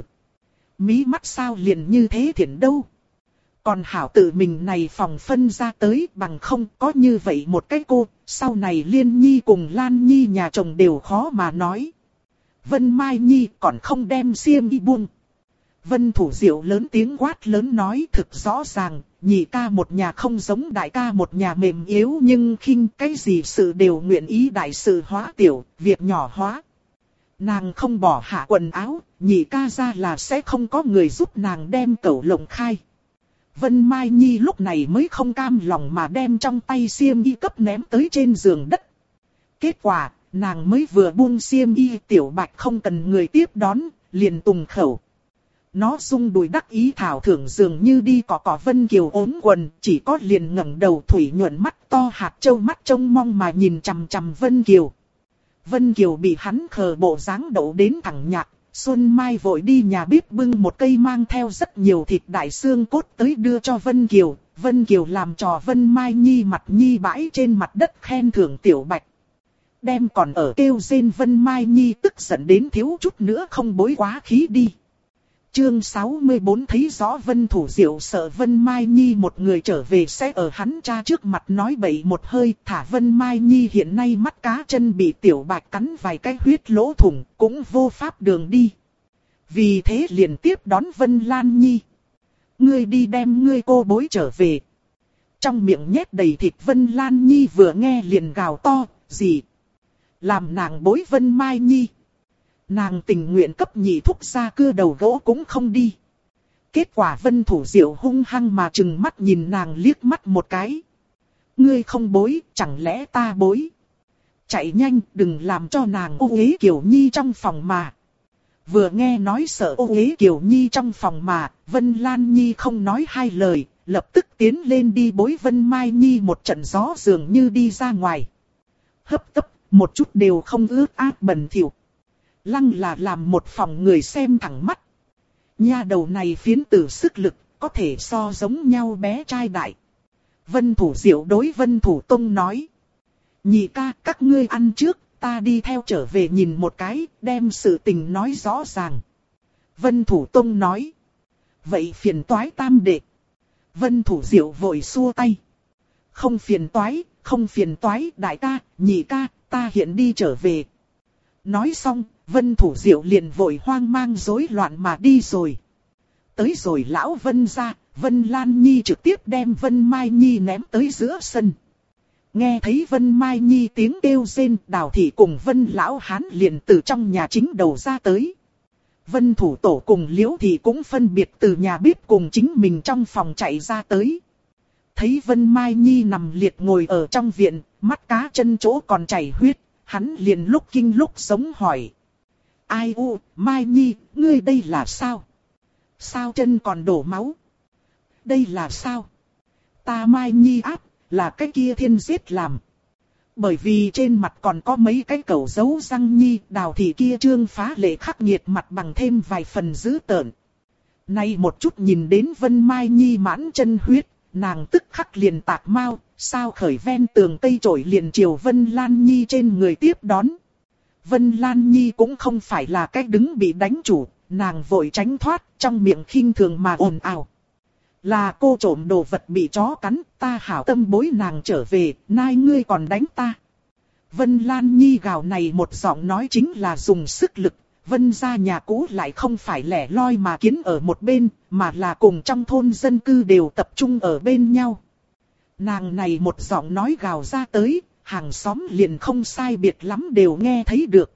Speaker 1: Mí mắt sao liền như thế thiện đâu. Còn hảo tự mình này phòng phân ra tới, bằng không có như vậy một cái cô, sau này Liên Nhi cùng Lan Nhi nhà chồng đều khó mà nói. Vân Mai Nhi còn không đem xiêm y buông. Vân Thủ Diệu lớn tiếng quát lớn nói thực rõ ràng, nhị ca một nhà không giống đại ca một nhà mềm yếu nhưng khinh cái gì sự đều nguyện ý đại sự hóa tiểu, việc nhỏ hóa. Nàng không bỏ hạ quần áo, nhị ca ra là sẽ không có người giúp nàng đem cẩu lộng khai. Vân Mai Nhi lúc này mới không cam lòng mà đem trong tay xiêm y cấp ném tới trên giường đất. Kết quả, nàng mới vừa buông xiêm y, Tiểu Bạch không cần người tiếp đón, liền tùng khẩu. Nó rung đùi đắc ý thảo thưởng dường như đi cọ Vân Kiều ốm quần, chỉ có liền ngẩng đầu thủy nhuận mắt to hạt châu mắt trông mong mà nhìn chằm chằm Vân Kiều. Vân Kiều bị hắn khờ bộ dáng đậu đến thẳng nhạc, Xuân Mai vội đi nhà bếp bưng một cây mang theo rất nhiều thịt đại xương cốt tới đưa cho Vân Kiều. Vân Kiều làm trò Vân Mai Nhi mặt nhi bãi trên mặt đất khen thưởng Tiểu Bạch. Đem còn ở kêu rên Vân Mai Nhi tức giận đến thiếu chút nữa không bối quá khí đi. Chương 64 thấy rõ Vân Thủ Diệu sợ Vân Mai Nhi một người trở về sẽ ở hắn cha trước mặt nói bậy một hơi, thả Vân Mai Nhi hiện nay mắt cá chân bị Tiểu Bạch cắn vài cái huyết lỗ thủng, cũng vô pháp đường đi. Vì thế liền tiếp đón Vân Lan Nhi. Ngươi đi đem ngươi cô bối trở về. Trong miệng nhét đầy thịt Vân Lan Nhi vừa nghe liền gào to, gì? Làm nàng bối Vân Mai Nhi. Nàng tình nguyện cấp nhị thúc ra cưa đầu gỗ cũng không đi. Kết quả Vân Thủ Diệu hung hăng mà trừng mắt nhìn nàng liếc mắt một cái. Ngươi không bối, chẳng lẽ ta bối? Chạy nhanh, đừng làm cho nàng ô uế Kiều Nhi trong phòng mà. Vừa nghe nói sợ ô uế Kiều Nhi trong phòng mà, Vân Lan Nhi không nói hai lời, lập tức tiến lên đi bối Vân Mai Nhi một trận gió dường như đi ra ngoài. Hấp tấp, một chút đều không ướt át bẩn thỉu. Lăng là làm một phòng người xem thẳng mắt. Nha đầu này phiến tử sức lực, có thể so giống nhau bé trai đại. Vân Thủ Diệu đối Vân Thủ Tông nói. Nhị ca, các ngươi ăn trước, ta đi theo trở về nhìn một cái, đem sự tình nói rõ ràng. Vân Thủ Tông nói. Vậy phiền toái tam đệ. Vân Thủ Diệu vội xua tay. Không phiền toái, đại ca, nhị ca, ta hiện đi trở về. Nói xong, Vân Thủ Diệu liền vội hoang mang rối loạn mà đi rồi. Tới rồi lão Vân ra, Vân Lan Nhi trực tiếp đem Vân Mai Nhi ném tới giữa sân. Nghe thấy Vân Mai Nhi tiếng kêu rên, Đào Thị cùng Vân Lão Hán liền từ trong nhà chính đầu ra tới. Vân Thủ Tổ cùng Liễu Thị cũng phân biệt từ nhà bếp cùng chính mình trong phòng chạy ra tới. Thấy Vân Mai Nhi nằm liệt ngồi ở trong viện, mắt cá chân chỗ còn chảy huyết, hắn liền lúc kinh lúc sống hỏi. Ai u, Mai Nhi, ngươi đây là sao? Sao chân còn đổ máu? Đây là sao? Ta Mai Nhi áp, là cái kia thiên giết làm. Bởi vì trên mặt còn có mấy cái cẩu dấu răng nhi, Đào Thị kia trương phá lệ khắc nghiệt mặt bằng thêm vài phần dữ tợn. Nay một chút nhìn đến Vân Mai Nhi mãn chân huyết, nàng tức khắc liền tạc mau, sao khởi ven tường cây chổi liền chiều Vân Lan Nhi trên người tiếp đón. Vân Lan Nhi cũng không phải là cái đứng bị đánh chủ, nàng vội tránh thoát, trong miệng khinh thường mà ồn ào. Là cô trộm đồ vật bị chó cắn, ta hảo tâm bối nàng trở về, nay ngươi còn đánh ta. Vân Lan Nhi gào này một giọng nói chính là dùng sức lực, Vân gia nhà cũ lại không phải lẻ loi mà kiến ở một bên, mà là cùng trong thôn dân cư đều tập trung ở bên nhau. Nàng này một giọng nói gào ra tới, hàng xóm liền không sai biệt lắm đều nghe thấy được.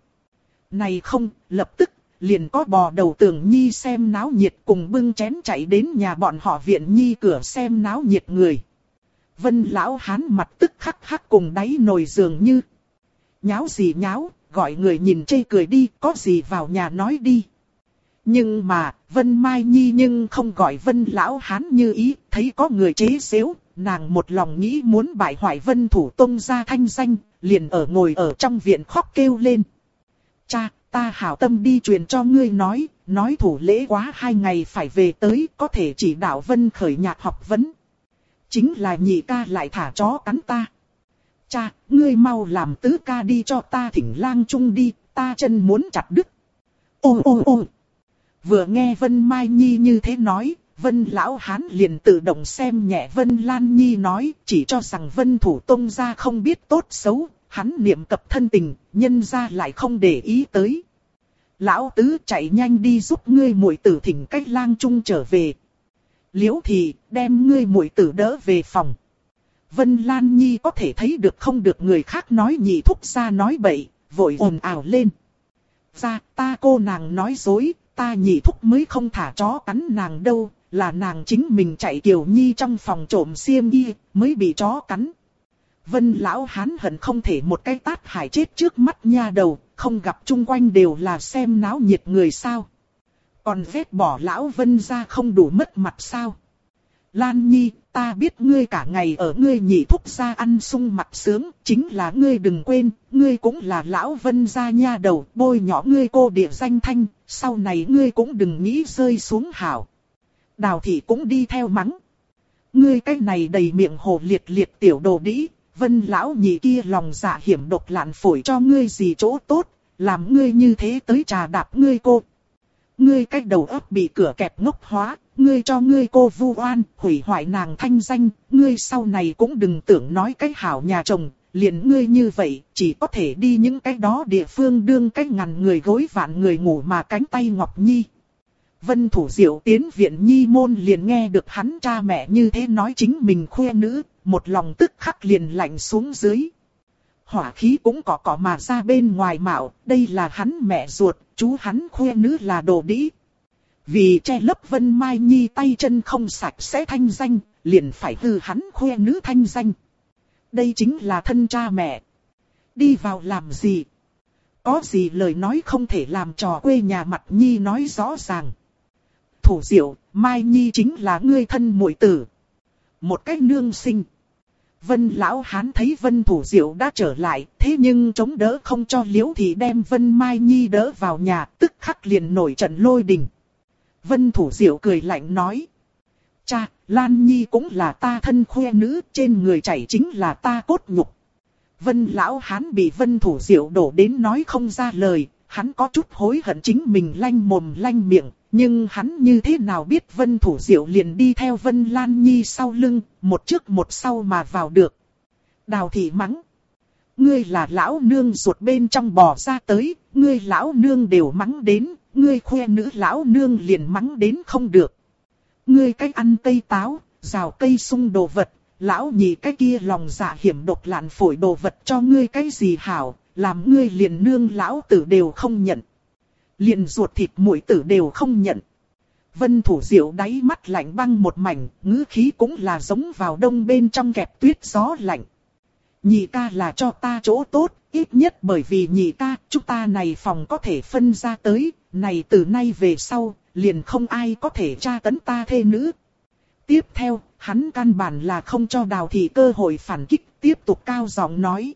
Speaker 1: Này không, lập tức, liền có bò đầu tường Nhi xem náo nhiệt cùng bưng chén chạy đến nhà bọn họ viện Nhi cửa xem náo nhiệt người. Vân Lão Hán mặt tức khắc hắc cùng đáy nồi dường như. Nháo gì nháo, gọi người nhìn chê cười đi, có gì vào nhà nói đi. Nhưng mà, Vân Mai Nhi nhưng không gọi Vân Lão Hán như ý, thấy có người chế xếu, nàng một lòng nghĩ muốn bại hoại Vân Thủ Tông ra thanh danh, liền ngồi ở trong viện khóc kêu lên. Cha, ta hảo tâm đi truyền cho ngươi nói thủ lễ quá 2 ngày phải về tới, có thể chỉ đạo Vân Khởi nhạc học vấn. Chính là nhị ca lại thả chó cắn ta. Cha, ngươi mau làm tứ ca đi cho ta thỉnh lang trung đi, ta chân muốn chặt đứt. Ô. Vừa nghe Vân Mai Nhi như thế nói, Vân Lão Hán liền tự động xem nhẹ Vân Lan Nhi nói, chỉ cho rằng Vân Thủ Tông gia không biết tốt xấu, hắn niệm cập thân tình, nhân gia lại không để ý tới. Lão tứ chạy nhanh đi giúp ngươi muội tử thỉnh cách lang trung trở về. Liễu thì đem ngươi muội tử đỡ về phòng. Vân Lan Nhi có thể thấy được không được người khác nói nhị thúc gia nói bậy, vội ồn ào lên. Ra, ta cô nàng nói dối, ta nhị thúc mới không thả chó cắn nàng đâu, là nàng chính mình chạy Kiều Nhi trong phòng trộm xiêm y, mới bị chó cắn. Vân Lão Hán hận không thể một cái tát hại chết trước mắt nha đầu, không gặp chung quanh đều là xem náo nhiệt người sao. Còn vết bỏ Lão Vân ra không đủ mất mặt sao. Lan Nhi, ta biết ngươi cả ngày ở ngươi nhị thúc gia ăn sung mặc sướng, chính là ngươi đừng quên, ngươi cũng là Lão Vân gia nha đầu, bôi nhỏ ngươi cô địa danh thanh, sau này ngươi cũng đừng nghĩ rơi xuống hảo. Đào thị cũng đi theo mắng. Ngươi cái này đầy miệng hồ liệt liệt tiểu đồ đĩ, Vân lão nhị kia lòng dạ hiểm độc lạn phổi cho ngươi gì chỗ tốt, làm ngươi như thế tới trà đạp ngươi cô. Ngươi cái đầu óc bị cửa kẹp ngốc hóa, ngươi cho ngươi cô vu oan, hủy hoại nàng thanh danh, ngươi sau này cũng đừng tưởng nói cái hảo nhà chồng, liền ngươi như vậy, chỉ có thể đi những cái đó địa phương đương cái ngàn người gối vạn người ngủ mà cánh tay Ngọc Nhi. Vân Thủ Diệu tiến viện nhi môn liền nghe được hắn cha mẹ như thế nói chính mình khuê nữ, một lòng tức khắc liền lạnh xuống dưới. Hỏa khí cũng cỏ mà ra bên ngoài mạo, đây là hắn mẹ ruột, chú hắn khuê nữ là đồ đĩ. Vì che lấp Vân Mai Nhi tay chân không sạch sẽ thanh danh, liền phải hư hắn khuê nữ thanh danh. Đây chính là thân cha mẹ. Đi vào làm gì? Có gì lời nói không thể làm trò quê nhà mặt Nhi nói rõ ràng. Thủ Diệu, Mai Nhi chính là ngươi thân muội tử. Một cái nương sinh. Vân Lão Hán thấy Vân Thủ Diệu đã trở lại, thế nhưng chống đỡ không cho Liễu Thị đem Vân Mai Nhi đỡ vào nhà, tức khắc liền nổi trận lôi đình. Vân Thủ Diệu cười lạnh nói. Cha, Lan Nhi cũng là ta thân khuê nữ, trên người chảy chính là ta cốt nhục. Vân Lão Hán bị Vân Thủ Diệu đổ đến nói không ra lời, hắn có chút hối hận chính mình lanh mồm lanh miệng. Nhưng hắn như thế nào biết Vân Thủ Diệu liền đi theo Vân Lan Nhi sau lưng, một trước một sau mà vào được. Đào thị mắng. Ngươi là lão nương ruột bên trong bò ra tới, ngươi lão nương đều mắng đến, ngươi khoe nữ lão nương liền mắng đến không được. Ngươi cách ăn cây táo, rào cây sung đồ vật, lão nhị cái kia lòng dạ hiểm độc lạn phổi đồ vật cho ngươi cái gì hảo, làm ngươi liền nương lão tử đều không nhận. Liền ruột thịt muội tử đều không nhận. Vân Thủ Diệu đáy mắt lạnh băng một mảnh, ngữ khí cũng là giống vào đông bên trong kẹp tuyết gió lạnh. Nhị ca là cho ta chỗ tốt, ít nhất bởi vì nhị ca, chúng ta này phòng có thể phân ra tới, này từ nay về sau, liền không ai có thể tra tấn ta thê nữ. Tiếp theo, hắn căn bản là không cho Đào Thị cơ hội phản kích, tiếp tục cao giọng nói.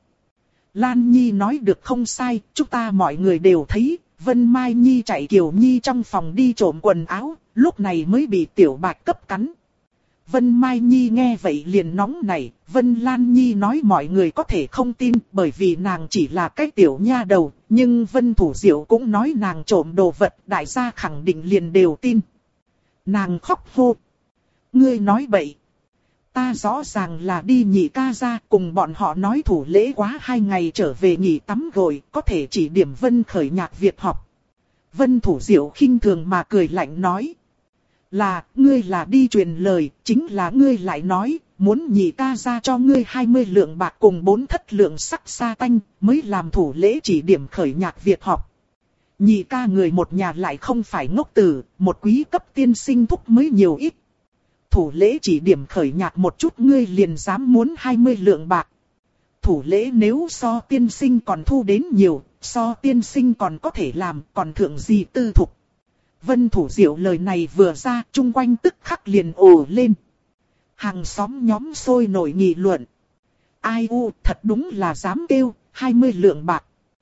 Speaker 1: Lan Nhi nói được không sai, chúng ta mọi người đều thấy. Vân Mai Nhi chạy Kiều Nhi trong phòng đi trộm quần áo, lúc này mới bị Tiểu Bạch cấp cắn. Vân Mai Nhi nghe vậy liền nóng nảy, Vân Lan Nhi nói mọi người có thể không tin bởi vì nàng chỉ là cái tiểu nha đầu, nhưng Vân Thủ Diệu cũng nói nàng trộm đồ vật, đại gia khẳng định liền đều tin. Nàng khóc hô. Ngươi nói bậy. Ta rõ ràng là đi nhị ca ra cùng bọn họ nói thủ lễ quá 2 ngày trở về nghỉ tắm gội, có thể chỉ điểm Vân Khởi nhạc việc học. Vân Thủ Diệu khinh thường mà cười lạnh nói. Là, ngươi là đi truyền lời, chính là ngươi lại nói, muốn nhị ca ra cho ngươi 20 lượng bạc cùng 4 thất lượng sắc sa tanh, mới làm thủ lễ chỉ điểm Khởi nhạc việc học. Nhị ca người một nhà lại không phải ngốc tử, một quý cấp tiên sinh thúc mới nhiều ít. Thủ lễ chỉ điểm Khởi nhạc một chút ngươi liền dám muốn 20 lượng bạc. Thủ lễ nếu so tiên sinh còn thu đến nhiều, so tiên sinh còn có thể làm, còn thượng gì tư thục. Vân Thủ Diệu lời này vừa ra, chung quanh tức khắc liền ồ lên. Hàng xóm nhóm sôi nổi nghị luận. Ai u, thật đúng là dám kêu, 20 lượng bạc.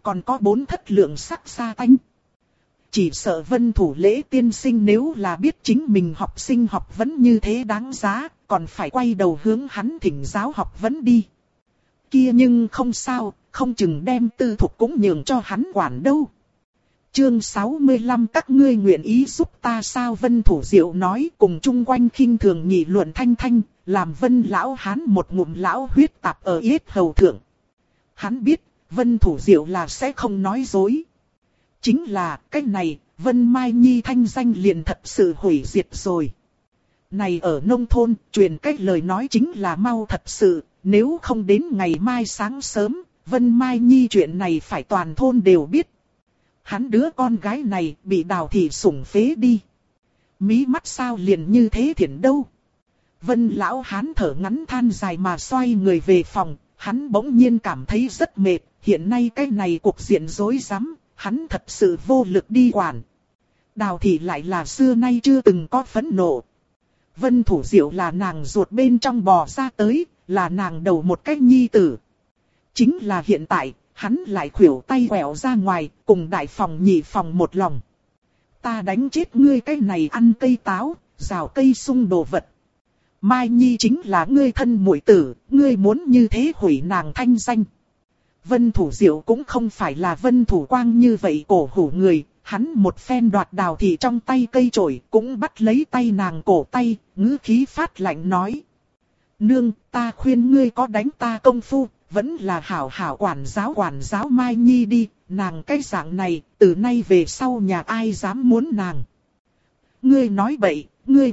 Speaker 1: còn có 4 thất lượng sắc sa tanh. Chỉ sợ Vân Thủ Lễ tiên sinh nếu là biết chính mình học sinh học vấn như thế đáng giá, còn phải quay đầu hướng hắn thỉnh giáo học vấn đi. Kia nhưng không sao, không chừng đem tư thục cũng nhường cho hắn quản đâu. Chương 65 các ngươi nguyện ý giúp ta sao? Vân Thủ Diệu nói, cùng chung quanh khinh thường nghị luận thanh thanh, làm Vân lão hán một ngụm lão huyết tạp ở yết hầu thượng. Hắn biết, Vân Thủ Diệu là sẽ không nói dối. Chính là, cái này, Vân Mai Nhi thanh danh liền thật sự hủy diệt rồi. Này ở nông thôn, truyền cách lời nói chính là mau thật sự, nếu không đến ngày mai sáng sớm, Vân Mai Nhi chuyện này phải toàn thôn đều biết. Hắn đứa con gái này bị Đào thị sủng phế đi. Mí mắt sao liền như thế thiện đâu. Vân lão hán thở ngắn than dài mà xoay người về phòng, hắn bỗng nhiên cảm thấy rất mệt, hiện nay cái này cuộc diện rối rắm, hắn thật sự vô lực đi quản. Đào thị lại là xưa nay chưa từng có phẫn nộ. Vân Thủ Diệu là nàng ruột bên trong bò ra tới, là nàng đầu một cái nhi tử. Chính là hiện tại, hắn lại khuỷu tay quẹo ra ngoài, cùng đại phòng nhị phòng một lòng. Ta đánh chết ngươi cái này ăn cây táo, rào cây sung đồ vật. Mai Nhi chính là ngươi thân muội tử, ngươi muốn như thế hủy nàng thanh danh. Vân Thủ Diệu cũng không phải là Vân Thủ Quang như vậy cổ hủ người, hắn một phen đoạt Đào thị trong tay cây chổi, cũng bắt lấy tay nàng cổ tay, ngữ khí phát lạnh nói. Nương, ta khuyên ngươi có đánh ta công phu, vẫn là hảo hảo quản giáo Mai Nhi đi, nàng cái dạng này, từ nay về sau nhà ai dám muốn nàng. Ngươi nói bậy,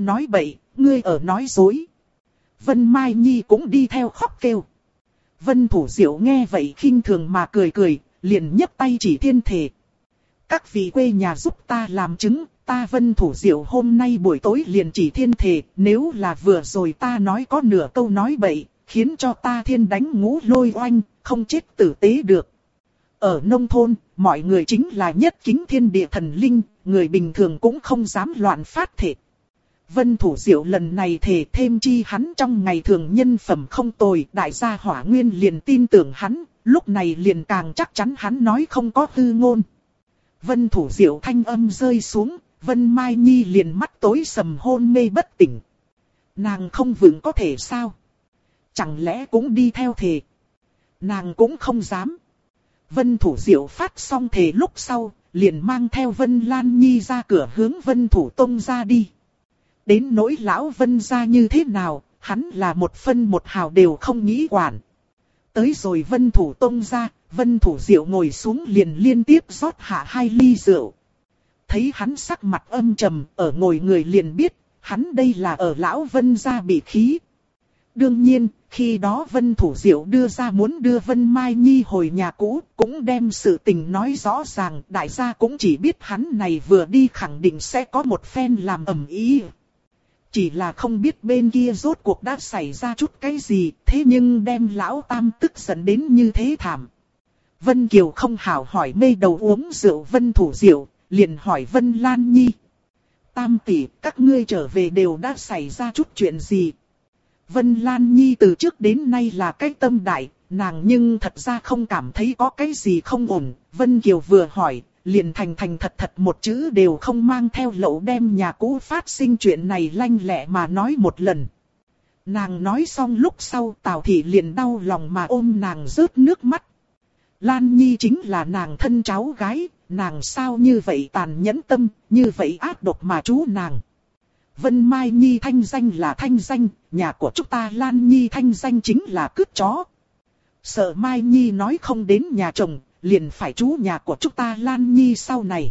Speaker 1: ngươi ở nói dối. Vân Mai Nhi cũng đi theo khóc kêu. Vân Thủ Diệu nghe vậy khinh thường mà cười, liền nhấc tay chỉ thiên thể. Các vị quê nhà giúp ta làm chứng, ta Vân Thủ Diệu hôm nay buổi tối liền chỉ thiên thể, nếu là vừa rồi ta nói có nửa câu nói bậy, khiến cho ta thiên đánh ngũ lôi oanh, không chết tử tế được. Ở nông thôn, mọi người chính là nhất kính thiên địa thần linh, người bình thường cũng không dám loạn phát thể. Vân Thủ Diệu lần này thề thêm chi hắn trong ngày thường nhân phẩm không tồi, đại gia Hỏa Nguyên liền tin tưởng hắn, lúc này liền càng chắc chắn hắn nói không có hư ngôn. Vân Thủ Diệu thanh âm rơi xuống, Vân Mai Nhi liền mắt tối sầm hôn mê bất tỉnh. Nàng không vững có thể sao? Chẳng lẽ cũng đi theo thề? Nàng cũng không dám. Vân Thủ Diệu phát xong thề lúc sau, liền mang theo Vân Lan Nhi ra cửa hướng Vân Thủ Tông ra đi. Đến nỗi lão Vân gia như thế nào, hắn là một phân một hào đều không nghĩ quản. Tới rồi Vân Thủ Tông ra, Vân Thủ Diệu ngồi xuống liền liên tiếp rót hạ 2 ly rượu. Thấy hắn sắc mặt âm trầm, ở ngồi người liền biết, hắn đây là ở lão Vân gia bị khí. Đương nhiên, khi đó Vân Thủ Diệu đưa ra muốn đưa Vân Mai Nhi hồi nhà cũ, cũng đem sự tình nói rõ ràng, đại gia cũng chỉ biết hắn này vừa đi khẳng định sẽ có một phen làm ầm ĩ. Chỉ là không biết bên kia rốt cuộc đã xảy ra chút cái gì, thế nhưng đem lão tam tức giận đến như thế thảm. Vân Kiều không hảo hỏi mê đầu uống rượu Vân Thủ Diệu, liền hỏi Vân Lan Nhi. Tam tỷ, các ngươi trở về đều đã xảy ra chút chuyện gì? Vân Lan Nhi từ trước đến nay là cái tâm đại, nàng nhưng thật ra không cảm thấy có cái gì không ổn. Vân Kiều vừa hỏi, liền thành thật một chữ đều không mang theo lậu đem nhà cũ phát sinh chuyện này lanh lẹ mà nói một lần. Nàng nói xong lúc sau Tào Thị liền đau lòng mà ôm nàng rớt nước mắt. Lan Nhi chính là nàng thân cháu gái, nàng sao như vậy tàn nhẫn tâm, như vậy ác độc mà chú nàng. Vân Mai Nhi thanh danh là thanh danh, nhà của chúng ta Lan Nhi thanh danh chính là cướp chó. Sợ Mai Nhi nói không đến nhà chồng, liền phải chú nhà của chúng ta Lan Nhi sau này.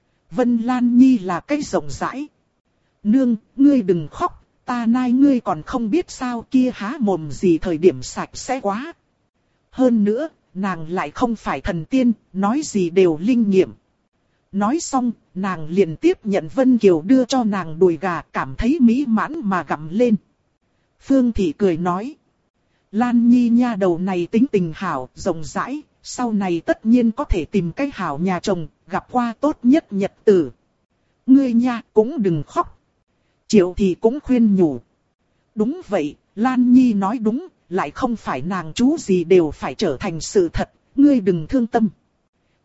Speaker 1: Vân Lan Nhi là cái rộng rãi. Nương, ngươi đừng khóc, ta nai ngươi còn không biết sao kia há mồm gì thời điểm sạch sẽ quá. Hơn nữa, nàng lại không phải thần tiên, nói gì đều linh nghiệm. Nói xong, nàng liền tiếp nhận Vân Kiều đưa cho nàng đùi gà, cảm thấy mỹ mãn mà gặm lên. Phương Thị cười nói. Lan Nhi nha đầu này tính tình hảo, rộng rãi, sau này tất nhiên có thể tìm cái hảo nhà chồng, gặp qua tốt nhất nhật tử. Ngươi nha, cũng đừng khóc. Triệu Thị cũng khuyên nhủ. Đúng vậy, Lan Nhi nói đúng, lại không phải nàng chú gì đều phải trở thành sự thật, ngươi đừng thương tâm.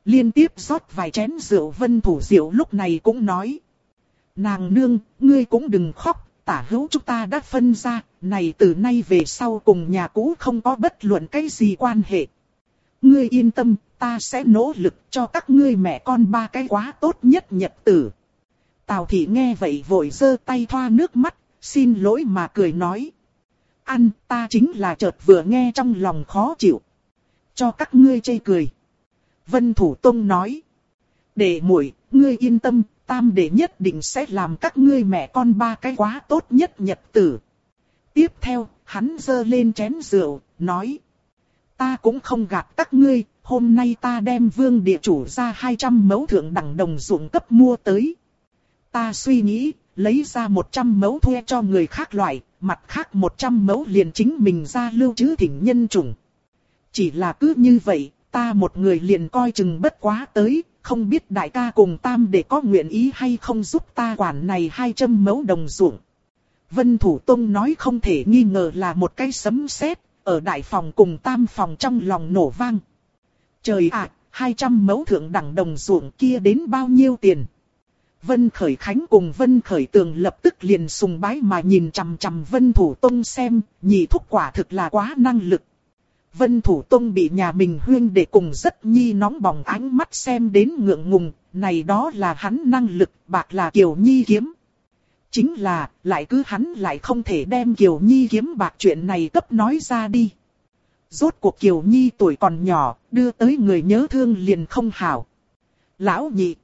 Speaker 1: Liên tiếp rót vài chén rượu. Vân Thủ Diệu lúc này cũng nói. Nàng nương, ngươi cũng đừng khóc, tả hữu chúng ta đã phân ra, này từ nay về sau cùng nhà cũ không có bất luận cái gì quan hệ. Ngươi yên tâm, ta sẽ nỗ lực cho các ngươi mẹ con ba cái quá tốt nhất nhật tử. Tào thị nghe vậy vội giơ tay thoa nước mắt, xin lỗi mà cười nói. Ăn, ta chính là chợt vừa nghe trong lòng khó chịu. Cho các ngươi chê cười. Vân Thủ Tông nói. Đệ muội, ngươi yên tâm, tam đệ nhất định sẽ làm các ngươi mẹ con ba cái quá tốt nhất nhật tử. Tiếp theo, hắn giơ lên chén rượu, nói. Ta cũng không gạt các ngươi, hôm nay ta đem vương địa chủ ra 200 mẫu thượng đẳng đồng ruộng cấp mua tới. Ta suy nghĩ, lấy ra 100 mẫu thuê cho người khác loại, mặt khác 100 mẫu liền chính mình ra lưu trữ thỉnh nhân chủng. Chỉ là cứ như vậy, ta một người liền coi chừng bất quá tới, không biết đại ca cùng tam để có nguyện ý hay không giúp ta quản này 200 mẫu đồng ruộng. Vân Thủ Tông nói không thể nghi ngờ là một cái sấm sét, ở đại phòng cùng tam phòng trong lòng nổ vang. Trời ạ, 200 mẫu thượng đẳng đồng ruộng kia đến bao nhiêu tiền? Vân Khởi Khánh cùng Vân Khởi Tường lập tức liền sùng bái mà nhìn chằm chằm Vân Thủ Tông xem, nhị thúc quả thực là quá năng lực. Vân Thủ Tông bị nhà mình huyên đệ cùng rất nhi nóng bỏng ánh mắt xem đến ngượng ngùng, này đó là hắn năng lực, bạc là Kiều Nhi kiếm. Chính là, lại cứ hắn lại không thể đem Kiều Nhi kiếm bạc chuyện này cấp nói ra đi. Rốt cuộc Kiều Nhi tuổi còn nhỏ, đưa tới người nhớ thương liền không hảo. Lão nhị,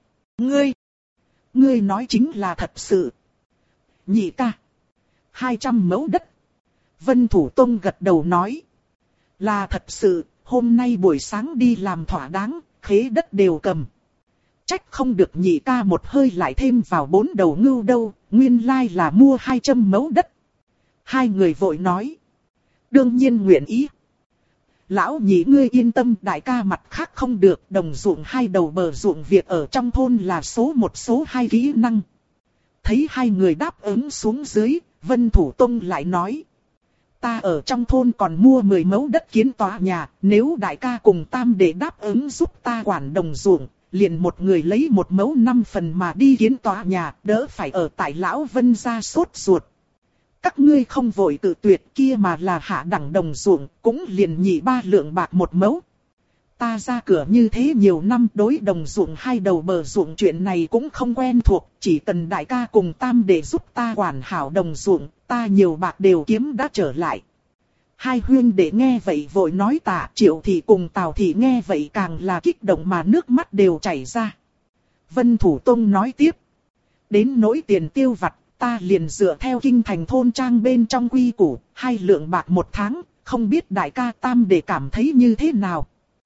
Speaker 1: ngươi nói chính là thật sự. Nhị ca, 200 mẫu đất. Vân Thủ Tông gật đầu nói. Là thật sự, hôm nay buổi sáng đi làm thỏa đáng, khế đất đều cầm. Trách không được nhị ca một hơi lại thêm vào 4 đầu ngưu đâu, nguyên lai là mua 200 mẫu đất. Hai người vội nói. Đương nhiên nguyện ý. Lão nhị ngươi yên tâm, đại ca mặt khác không được, đồng ruộng hai đầu bờ ruộng việc ở trong thôn là số 1 số 2 kỹ năng. Thấy hai người đáp ứng xuống dưới, Vân Thủ Tông lại nói. Ta ở trong thôn còn mua 10 mẫu đất kiến tòa nhà, nếu đại ca cùng tam đệ đáp ứng giúp ta quản đồng ruộng, liền một người lấy 1 mẫu 5 phần mà đi kiến tòa nhà, đỡ phải ở tại lão Vân gia sốt ruột. Các ngươi không vội tự tuyệt kia mà là hạ đẳng đồng ruộng, cũng liền nhị 3 lượng bạc 1 mẫu. Ta ra cửa như thế nhiều năm, đối đồng ruộng hai đầu bờ ruộng chuyện này cũng không quen thuộc, chỉ cần đại ca cùng tam để giúp ta quản hảo đồng ruộng, ta nhiều bạc đều kiếm đã trở lại. Hai huyên đệ nghe vậy vội nói tạ. Triệu thị cùng Tào thị nghe vậy càng là kích động mà nước mắt đều chảy ra. Vân Thủ Tông nói tiếp. Đến nỗi tiền tiêu vặt, ta liền dựa theo kinh thành thôn trang bên trong quy củ, 2 lượng bạc 1 tháng, không biết đại ca tam để cảm thấy như thế nào.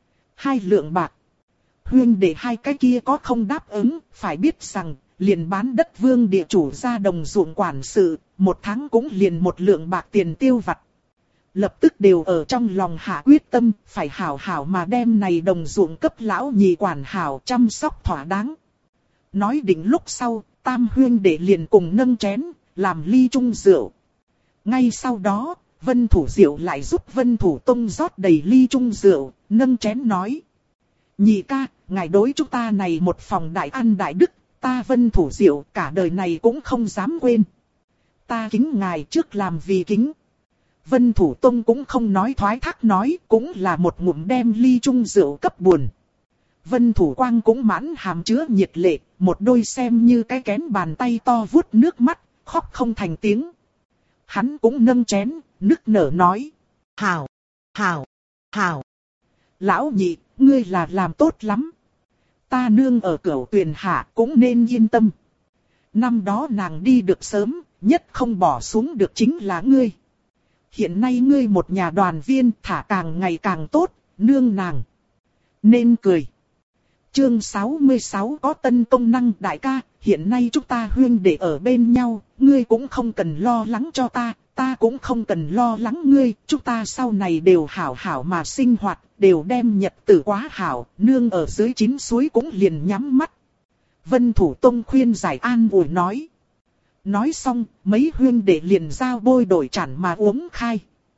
Speaker 1: 2 lượng bạc. Huyên đệ hai cái kia có không đáp ứng, phải biết rằng, liền bán đất vương địa chủ ra đồng ruộng quản sự, 1 tháng cũng liền 1 lượng bạc tiền tiêu vặt. Lập tức đều ở trong lòng hạ quyết tâm, phải hảo hảo mà đem này đồng ruộng cấp lão nhị quản hảo chăm sóc thỏa đáng. Nói định lúc sau, tam huyên đệ liền cùng nâng chén, làm ly chung rượu. Ngay sau đó, Vân Thủ Diệu lại giúp Vân Thủ Tông rót đầy ly chung rượu, nâng chén nói. Nhị ca, ngài đối chúng ta này một phòng đại ăn đại đức, ta Vân Thủ Diệu cả đời này cũng không dám quên. Ta kính ngài trước làm vì kính. Vân Thủ Tông cũng không nói thoái thác nói, cũng là một ngụm đem ly chung rượu cấp buồn. Vân Thủ Quang cũng mãn hàm chứa nhiệt lệ, một đôi xem như cái kén bàn tay to vuốt nước mắt, khóc không thành tiếng. Hắn cũng nâng chén, nức nở nói. Hảo, hảo, hảo. Lão nhị, ngươi là làm tốt lắm. Ta nương ở Cửu Tuyền hạ cũng nên yên tâm. Năm đó nàng đi được sớm, nhất không bỏ xuống được chính là ngươi. Hiện nay ngươi một nhà đoàn viên thả càng ngày càng tốt, nương nàng nên cười. Chương 66 có tân công năng đại ca, hiện nay chúng ta huyên đệ ở bên nhau, ngươi cũng không cần lo lắng cho ta, ta cũng không cần lo lắng ngươi, chúng ta sau này đều hảo hảo mà sinh hoạt, đều đem nhật tử quá hảo, nương ở dưới 9 suối cũng liền nhắm mắt. Vân Thủ Tông khuyên giải an ủi nói. Nói xong, mấy huyên đệ liền giao bôi đổi chản mà uống khai.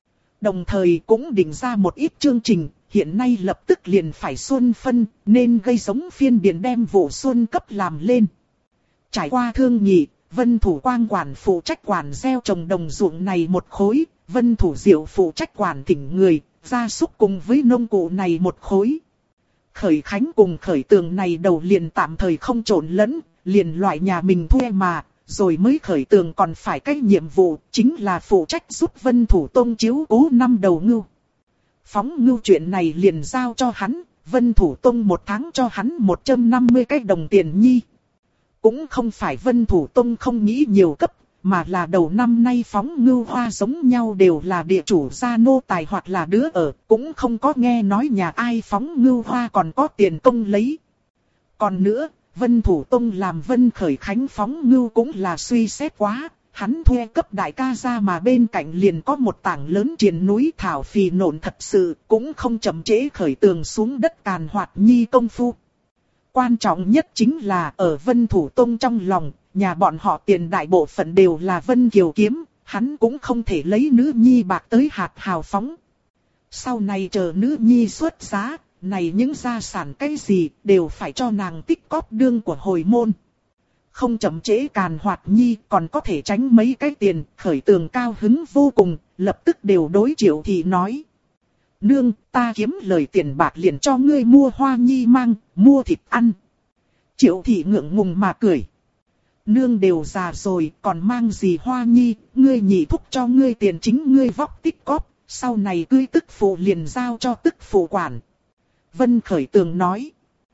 Speaker 1: Đồng thời cũng định ra một ít chương trình, hiện nay lập tức liền phải xuân phân, nên gây giống phiên điền đem vụ xuân cấp làm lên. Trải qua thương nghị, Vân Thủ Quang quản phụ trách quản gieo trồng đồng ruộng này một khối, Vân Thủ Diệu phụ trách quản thỉnh người, gia súc cùng với nông cụ này một khối. Khởi Khánh cùng Khởi Tường này đầu liền tạm thời không trộn lẫn, liền loại nhà mình thuê mà, rồi mới Khởi Tường còn phải cái nhiệm vụ, chính là phụ trách giúp Vân Thủ Tông chiếu cố 5 đầu ngưu. Phóng ngưu chuyện này liền giao cho hắn, Vân Thủ Tông một tháng cho hắn 150 cái đồng tiền nhi. Cũng không phải Vân Thủ Tông không nghĩ nhiều cấp, mà là đầu năm nay phóng ngưu hoa giống nhau đều là địa chủ gia nô tài hoặc là đứa ở, cũng không có nghe nói nhà ai phóng ngưu hoa còn có tiền công lấy. Còn nữa, Vân Thủ Tông làm Vân Khởi Khánh phóng ngưu cũng là suy xét quá, hắn thuê cấp đại ca ra mà bên cạnh liền có một tảng lớn triền núi thảo phì nộn thật sự, cũng không chậm trễ Khởi Tường xuống đất càn hoạt nhi công phu. Quan trọng nhất chính là ở Vân Thủ Tông trong lòng, nhà bọn họ tiền đại bộ phận đều là Vân Kiều kiếm, hắn cũng không thể lấy nữ nhi bạc tới hạt hào phóng. Sau này chờ nữ nhi xuất giá, này những gia sản cái gì đều phải cho nàng tích cóp đương của hồi môn. Không chậm trễ càn hoạt nhi còn có thể tránh mấy cái tiền, Khởi Tường cao hứng vô cùng, lập tức đều đối Triệu Thị nói. Nương, ta kiếm lời tiền bạc liền cho ngươi mua hoa nhi mang, mua thịt ăn. Triệu Thị ngượng ngùng mà cười. Nương đều già rồi, còn mang gì hoa nhi, ngươi nhị thúc cho ngươi tiền chính ngươi vóc tích cóp, sau này cưới tức phụ liền giao cho tức phụ quản. Vân Khởi Tường nói.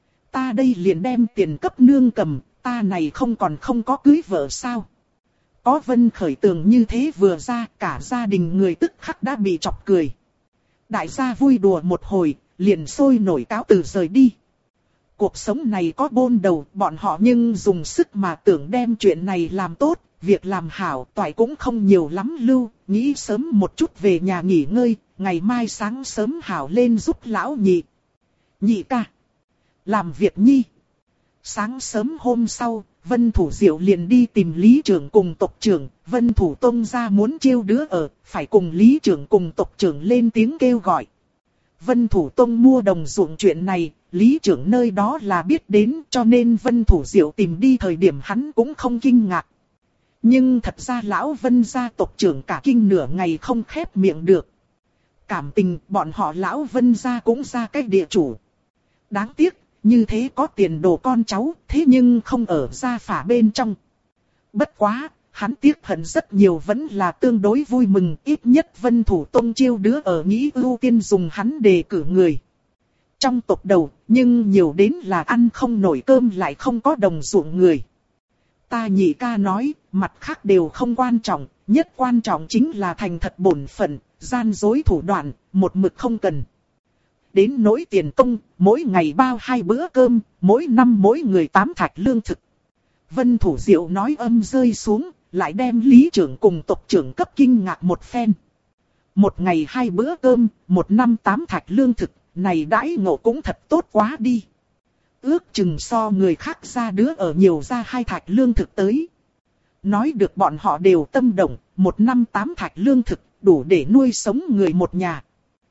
Speaker 1: Ta đây liền đem tiền cấp nương cầm, ta này không có cưới vợ sao. Có Vân Khởi Tường như thế vừa ra, cả gia đình người tức khắc đã bị chọc cười. Đại gia vui đùa một hồi, liền sôi nổi cáo từ rời đi. Cuộc sống này có bôn đầu, bọn họ nhưng dùng sức mà tưởng đem chuyện này làm tốt, việc làm hảo, toại cũng không nhiều lắm lưu, nghĩ sớm một chút về nhà nghỉ ngơi, ngày mai sáng sớm hảo lên giúp lão nhị. Nhị ca, làm việc nhi. Sáng sớm hôm sau, Vân Thủ Diệu liền đi tìm Lý Trưởng cùng tộc trưởng, Vân Thủ Tông ra muốn chiêu đứa ở, phải cùng Lý Trưởng cùng tộc trưởng lên tiếng kêu gọi. Vân Thủ Tông mua đồng ruộng chuyện này, Lý Trưởng nơi đó là biết đến, cho nên Vân Thủ Diệu tìm đi thời điểm hắn cũng không kinh ngạc. Nhưng thật ra lão Vân gia tộc trưởng cả kinh nửa ngày không khép miệng được. Cảm tình bọn họ lão Vân gia cũng ra cái địa chủ. Đáng tiếc, như thế có tiền đồ con cháu, thế nhưng không ở gia phả bên trong. Bất quá, hắn tiếc hận rất nhiều vẫn là tương đối vui mừng, ít nhất Vân Thủ Tông chiêu đứa ở nghĩ ưu tiên dùng hắn đề cử người. Trong tộc đầu, nhưng nhiều đến là ăn không nổi cơm lại không có đồng ruộng người. Ta nhị ca nói, mặt khác đều không quan trọng, nhất quan trọng chính là thành thật bổn phận, gian dối thủ đoạn, một mực không cần. Đến nỗi tiền công, mỗi ngày bao 2 bữa cơm, mỗi năm mỗi người 8 thạch lương thực. Vân Thủ Diệu nói âm rơi xuống, lại đem Lý Trưởng cùng tộc trưởng cấp kinh ngạc một phen. Một ngày 2 bữa cơm, một năm 8 thạch lương thực, này đãi ngộ cũng thật tốt quá đi. Ước chừng so người khác ra đứa ở nhiều ra 2 thạch lương thực tới. Nói được bọn họ đều tâm động, một năm 8 thạch lương thực, đủ để nuôi sống người một nhà.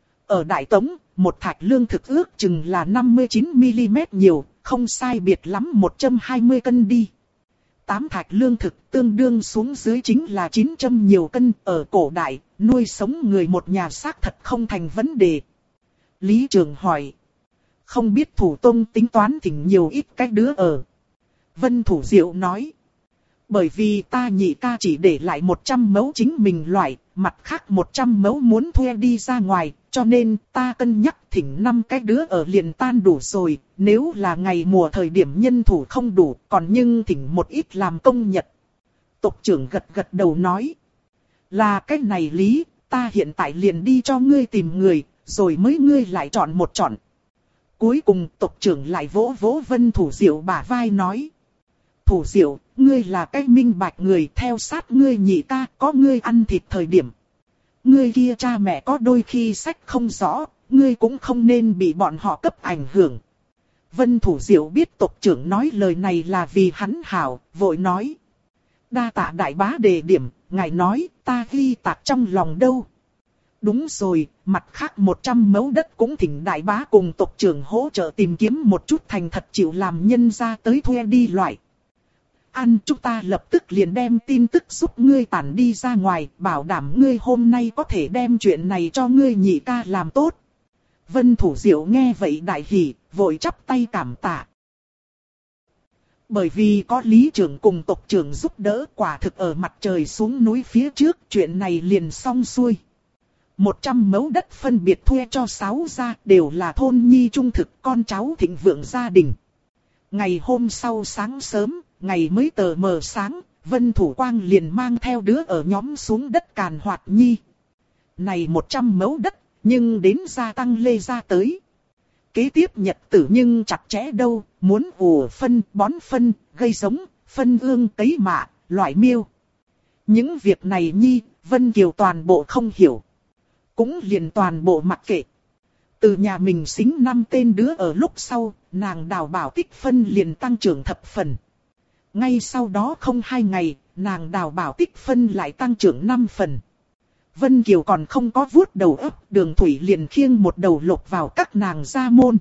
Speaker 1: Ở Đại Tống, một thạch lương thực ước chừng là 59mm nhiều, không sai biệt lắm 120 cân đi. 8 thạch lương thực tương đương xuống dưới chính là 900 nhiều cân, ở cổ đại, nuôi sống người một nhà xác thật không thành vấn đề. Lý Trường hỏi. Không biết Thủ Tông tính toán thỉnh nhiều ít cách đứa ở. Vân Thủ Diệu nói. Bởi vì ta nhị ca chỉ để lại 100 mẫu chính mình loại, mặt khác 100 mẫu muốn thuê đi ra ngoài, cho nên ta cân nhắc thỉnh 5 cái đứa ở liền tan đủ rồi, nếu là ngày mùa thời điểm nhân thủ không đủ, còn nhưng thỉnh một ít làm công nhật. Tộc trưởng gật gật đầu nói, là cái này lý, ta hiện tại liền đi cho ngươi tìm người, rồi mới ngươi lại chọn một chọn. Cuối cùng tộc trưởng lại vỗ vỗ Vân Thủ Diệu bả vai nói, Thủ Diệu, ngươi là cái minh bạch người, theo sát ngươi nhị ca, có ngươi ăn thịt thời điểm. Ngươi kia cha mẹ có đôi khi sách không rõ, ngươi cũng không nên bị bọn họ cấp ảnh hưởng. Vân Thủ Diệu biết tộc trưởng nói lời này là vì hắn hảo, vội nói. Đa tạ đại bá đề điểm, ngài nói, ta ghi tạc trong lòng đâu. Đúng rồi, mặt khác 100 mẫu đất cũng thỉnh đại bá cùng tộc trưởng hỗ trợ tìm kiếm một chút thành thật chịu làm nhân ra tới thuê đi loại. Chúng ta lập tức liền đem tin tức giúp ngươi tản đi ra ngoài, bảo đảm ngươi hôm nay có thể đem chuyện này cho ngươi nhị ca làm tốt. Vân Thủ Diệu nghe vậy đại hỉ, vội chắp tay cảm tạ. Bởi vì có lý trưởng cùng tộc trưởng giúp đỡ, quả thực ở mặt trời xuống núi phía trước, chuyện này liền xong xuôi. 100 mẫu đất phân biệt thuê cho 6 gia, đều là thôn nhi trung thực, con cháu thịnh vượng gia đình. Ngày hôm sau sáng sớm, ngày mới tờ mờ sáng, Vân Thủ Quang liền mang theo đứa ở nhóm xuống đất càn hoạt nhi. Này 100 mẫu đất, nhưng đến gia tăng lê ra tới. Kế tiếp nhật tử nhưng chặt chẽ đâu, muốn ủ phân, bón phân, gây giống, phân ương cấy mạ, loại miêu. Những việc này nhi, Vân Kiều toàn bộ không hiểu. Cũng liền toàn bộ mặc kệ. Từ nhà mình xính 5 tên đứa ở lúc sau, nàng đào bảo tích phân liền tăng trưởng thập phần. Ngay sau đó không 2 ngày, nàng đào bảo tích phân lại tăng trưởng 5 phần. Vân Kiều còn không có vuốt đầu ấp, Đường Thủy liền khiêng một đầu lộc vào các nàng gia môn.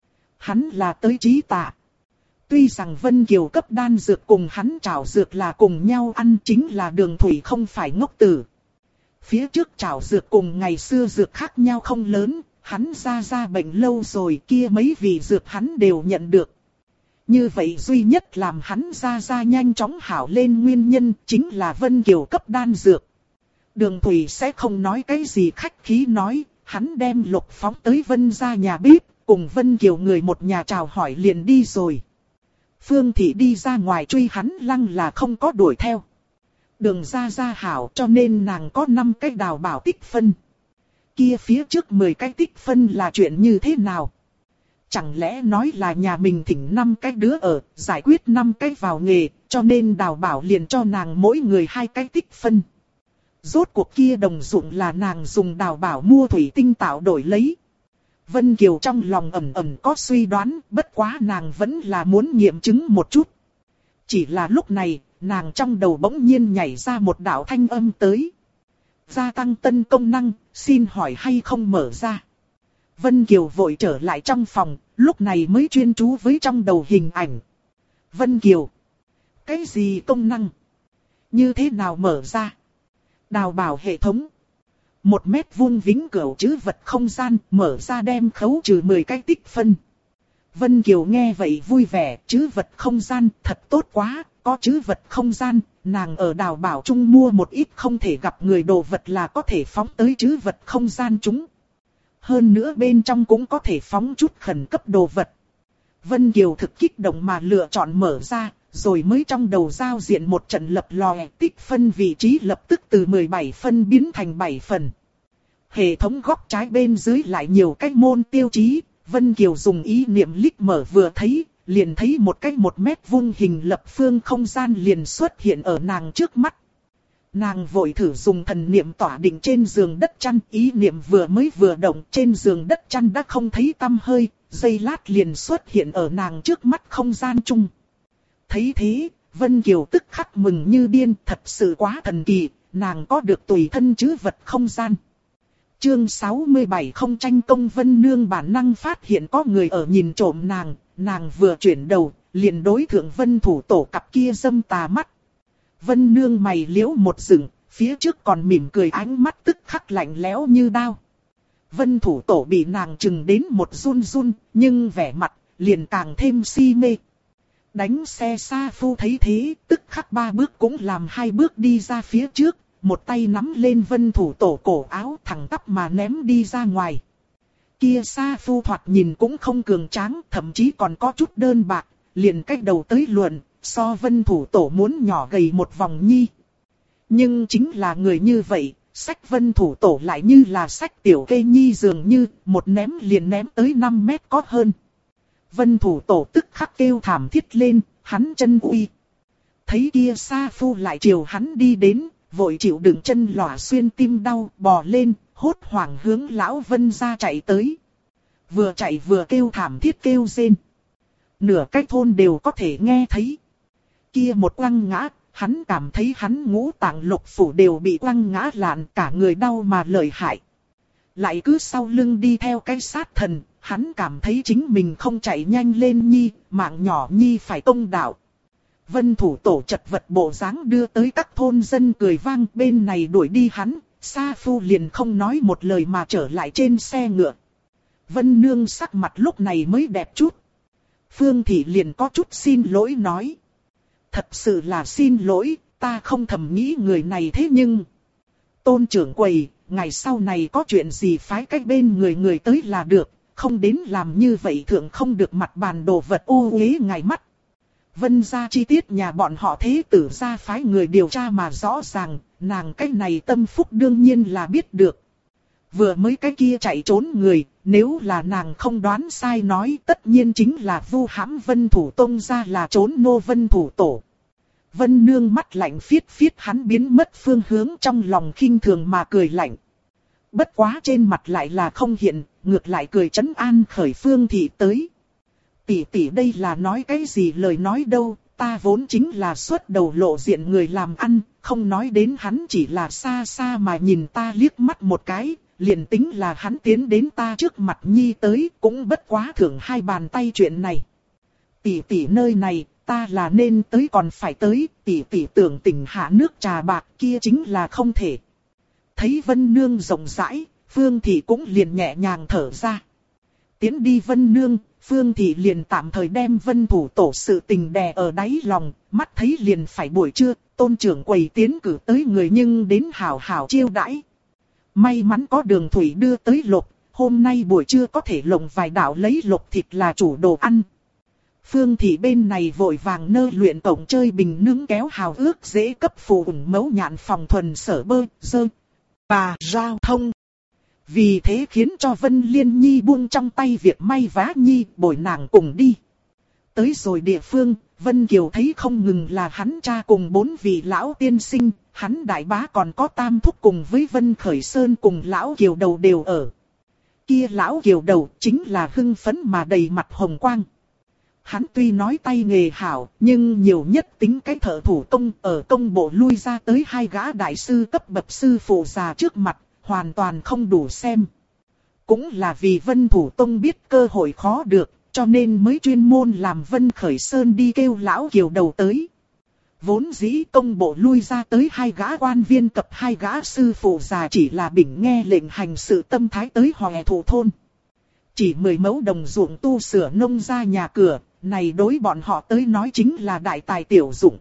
Speaker 1: Hắn là tới trí tạ. Tuy rằng Vân Kiều cấp đan dược cùng hắn trảo dược là cùng nhau ăn, chính là Đường Thủy không phải ngốc tử. Phía trước trảo dược cùng ngày xưa dược khác nhau không lớn, hắn ra bệnh lâu rồi, kia mấy vị dược hắn đều nhận được. Như vậy duy nhất làm hắn ra nhanh chóng hảo lên nguyên nhân chính là Vân Kiều cấp đan dược. Đường Thủy sẽ không nói cái gì khách khí nói, hắn đem lục phóng tới Vân gia nhà bếp, cùng Vân Kiều người một nhà chào hỏi liền đi rồi. Phương Thị đi ra ngoài truy hắn lăng là không có đuổi theo. Đường ra hảo cho nên nàng có 5 cái đào bảo tích phân. Kia phía trước 10 cái tích phân là chuyện như thế nào? Chẳng lẽ nói là nhà mình thỉnh 5 cái đứa ở, giải quyết 5 cái vào nghề, cho nên đào bảo liền cho nàng mỗi người 2 cái tích phân. Rốt cuộc kia đồng dụng là nàng dùng đào bảo mua thủy tinh tạo đổi lấy. Vân Kiều trong lòng ẩn ẩn có suy đoán, bất quá nàng vẫn là muốn nghiệm chứng một chút. Chỉ là lúc này, nàng trong đầu bỗng nhiên nhảy ra một đạo thanh âm tới. Gia tăng tân công năng, xin hỏi hay không mở ra. Vân Kiều vội trở lại trong phòng, lúc này mới chuyên chú với trong đầu hình ảnh. Vân Kiều. Cái gì công năng? Như thế nào mở ra? Đào bảo hệ thống. 1 mét vuông vĩnh cửu trữ vật không gian, mở ra đem khấu trừ 10 cái tích phân. Vân Kiều nghe vậy vui vẻ, trữ vật không gian, thật tốt quá, có trữ vật không gian, nàng ở đào bảo trung mua một ít không thể gặp người đồ vật là có thể phóng tới trữ vật không gian chúng. Hơn nữa bên trong cũng có thể phóng chút khẩn cấp đồ vật. Vân Kiều thực kích động mà lựa chọn mở ra, rồi mới trong đầu giao diện một trận lập lòe, tích phân vị trí lập tức từ 17 phân biến thành 7 phần. Hệ thống góc trái bên dưới lại nhiều cách môn tiêu chí, Vân Kiều dùng ý niệm lích mở vừa thấy, liền thấy một cái 1 mét vuông hình lập phương không gian liền xuất hiện ở nàng trước mắt. Nàng vội thử dùng thần niệm tỏa định trên giường đất chăn, ý niệm vừa mới vừa động trên giường đất chăn đã không thấy tăm hơi, giây lát liền xuất hiện ở nàng trước mắt không gian chung. Thấy thế, Vân Kiều tức khắc mừng như điên, thật sự quá thần kỳ, nàng có được tùy thân trữ vật không gian. Chương 67 không tranh công. Vân Nương bản năng phát hiện có người ở nhìn trộm nàng vừa chuyển đầu, liền đối thượng Vân Thủ Tổ cặp kia dâm tà mắt. Vân Nương mày liễu một dựng, phía trước còn mỉm cười ánh mắt tức khắc lạnh lẽo như đao. Vân Thủ Tổ bị nàng chừng đến một run run, nhưng vẻ mặt liền càng thêm si mê. Đánh xe xa phu thấy thế, tức khắc 3 bước cũng làm 2 bước đi ra phía trước, một tay nắm lên Vân Thủ Tổ cổ áo thẳng tắp mà ném đi ra ngoài. Kia xa phu thoạt nhìn cũng không cường tráng, thậm chí còn có chút đơn bạc, liền cách đầu tới luận, so Vân Thủ Tổ muốn nhỏ gầy một vòng nhi. Nhưng chính là người như vậy, sách Vân Thủ Tổ lại như là sách tiểu kê nhi dường như, một ném liền ném tới 5 mét có hơn. Vân Thủ Tổ tức khắc kêu thảm thiết lên, hắn chân uy. Thấy kia xa phu lại chiều hắn đi đến, vội chịu đựng chân lỏa xuyên tim đau, bò lên, hốt hoảng hướng lão Vân gia chạy tới. Vừa chạy vừa kêu thảm thiết kêu rên. Nửa cái thôn đều có thể nghe thấy. Kia một quăng ngã, hắn cảm thấy hắn ngũ tạng lục phủ đều bị quăng ngã lạn, cả người đau mà lợi hại. lại cứ sau lưng đi theo cái sát thần, hắn cảm thấy chính mình không chạy nhanh lên nhi, mạng nhỏ nhi phải công đạo. Vân thủ tổ chật vật bộ dáng đưa tới các thôn dân cười vang, bên này đuổi đi hắn, Sa Phu liền không nói một lời mà trở lại trên xe ngựa. Vân Nương sắc mặt lúc này mới đẹp chút. Phương Thị liền có chút xin lỗi nói. Thật sự là xin lỗi, ta không thầm nghĩ người này thế nhưng... Tôn trưởng quầy, ngày sau này có chuyện gì phái cách bên người tới là được, không đến làm như vậy thượng không được mặt bàn đồ vật ô uế ngài mắt. Vân gia chi tiết nhà bọn họ thế tử gia phái người điều tra mà rõ ràng, nàng cái này tâm phúc đương nhiên là biết được. Vừa mới cái kia chạy trốn người, nếu là nàng không đoán sai nói tất nhiên chính là vu hãm Vân Thủ Tông gia là trốn nô Vân Thủ Tổ. Vân Nương mắt lạnh phiết phiết hắn biến mất phương hướng trong lòng khinh thường mà cười lạnh. Bất quá trên mặt lại là không hiện, ngược lại cười trấn an khởi Phương Thị tới. Tỷ tỷ đây là nói cái gì lời nói đâu, ta vốn chính là xuất đầu lộ diện người làm ăn, không nói đến hắn chỉ là xa xa mà nhìn ta liếc mắt một cái, liền tính là hắn tiến đến ta trước mặt nhi tới, cũng bất quá thưởng hai bàn tay chuyện này. Tỷ tỷ nơi này, ta là nên tới còn phải tới, tỷ tỷ tưởng tỉnh hạ nước trà bạc kia chính là không thể. Thấy Vân Nương rộng rãi, Phương Thị cũng liền nhẹ nhàng thở ra. Tiến đi Vân Nương, Phương Thị liền tạm thời đem Vân Thủ Tổ sự tình đè ở đáy lòng, mắt thấy liền phải buổi trưa, Tôn trưởng quầy tiến cử tới người nhưng đến hảo hảo chiêu đãi. May mắn có đường thủy đưa tới lộc, hôm nay buổi trưa có thể lộng vài đạo lấy lộc thịt là chủ đồ ăn. Phương Thị bên này vội vàng nơ luyện tổng chơi bình nướng kéo hào ước dễ cấp phù ủng mẫu nhạn phòng thuần sở bơ, dơ, và giao thông. Vì thế khiến cho Vân Liên Nhi buông trong tay việc may vá nhi bồi nàng cùng đi. Tới rồi địa phương, Vân Kiều thấy không ngừng là hắn cha cùng 4 vị lão tiên sinh, hắn đại bá còn có Tam Thúc cùng với Vân Khởi Sơn cùng lão Kiều đầu đều ở. Kia lão Kiều đầu chính là hưng phấn mà đầy mặt hồng quang. Hắn tuy nói tay nghề hảo, nhưng nhiều nhất tính cái thợ thủ công ở công bộ lui ra tới 2 gã đại sư cấp bậc sư phụ già trước mặt, hoàn toàn không đủ xem. Cũng là vì Vân Thủ Tông biết cơ hội khó được, cho nên mới chuyên môn làm Vân Khởi Sơn đi kêu lão Kiều đầu tới. Vốn dĩ công bộ lui ra tới 2 gã quan viên cập 2 gã sư phụ già chỉ là bỉnh nghe lệnh hành sự tâm thái tới hòe thủ thôn. Chỉ 10 mẫu đồng ruộng tu sửa nông ra nhà cửa, này đối bọn họ tới nói chính là đại tài tiểu dụng.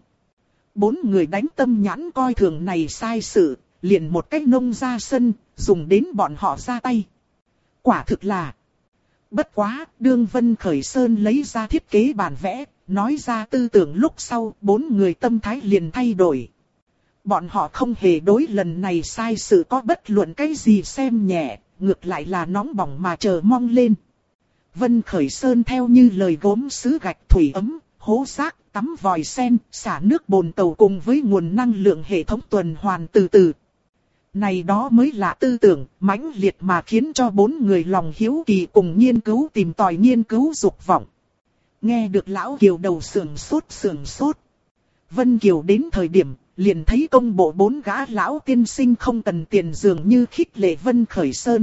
Speaker 1: 4 người đánh tâm nhãn coi thường này sai sự, liền một cách nông ra sân, dùng đến bọn họ ra tay. Quả thực là... Bất quá, đương Vân Khởi Sơn lấy ra thiết kế bản vẽ, nói ra tư tưởng lúc sau, 4 người tâm thái liền thay đổi. Bọn họ không hề đối lần này sai sự có bất luận cái gì xem nhẹ, ngược lại là nóng bỏng mà chờ mong lên. Vân Khởi Sơn theo như lời gốm sứ gạch thủy ấm, hố rác, tắm vòi sen, xả nước bồn tàu cùng với nguồn năng lượng hệ thống tuần hoàn từ từ. Này đó mới là tư tưởng, mãnh liệt mà khiến cho 4 người lòng hiếu kỳ cùng nghiên cứu tìm tòi nghiên cứu dục vọng. Nghe được lão Kiều đầu sườn sốt. Vân Kiều đến thời điểm, liền thấy công bộ 4 gã lão tiên sinh không cần tiền dường như khích lệ Vân Khởi Sơn.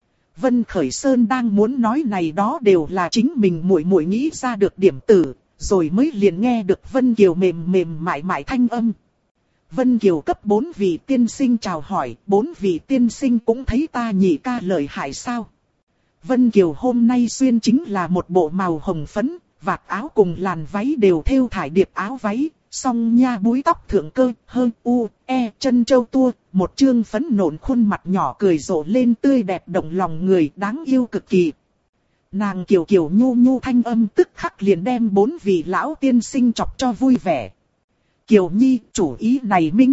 Speaker 1: Vân Khởi Sơn đang muốn nói này đó đều là chính mình muội muội nghĩ ra được điểm tử, rồi mới liền nghe được Vân Kiều mềm mềm mại mại thanh âm. Vân Kiều cấp 4 vị tiên sinh chào hỏi, 4 vị tiên sinh cũng thấy ta nhị ca lợi hại sao. Vân Kiều hôm nay xuyên chính là một bộ màu hồng phấn, vạt áo cùng làn váy đều thêu thải điệp áo váy, song nha búi tóc thượng cơ, hơn u, e, chân châu tua, một trương phấn nộn khuôn mặt nhỏ cười rộ lên tươi đẹp động lòng người đáng yêu cực kỳ. Nàng kiều kiều nhu nhu thanh âm tức khắc liền đem 4 vị lão tiên sinh chọc cho vui vẻ. Kiều Nhi, chủ ý này minh.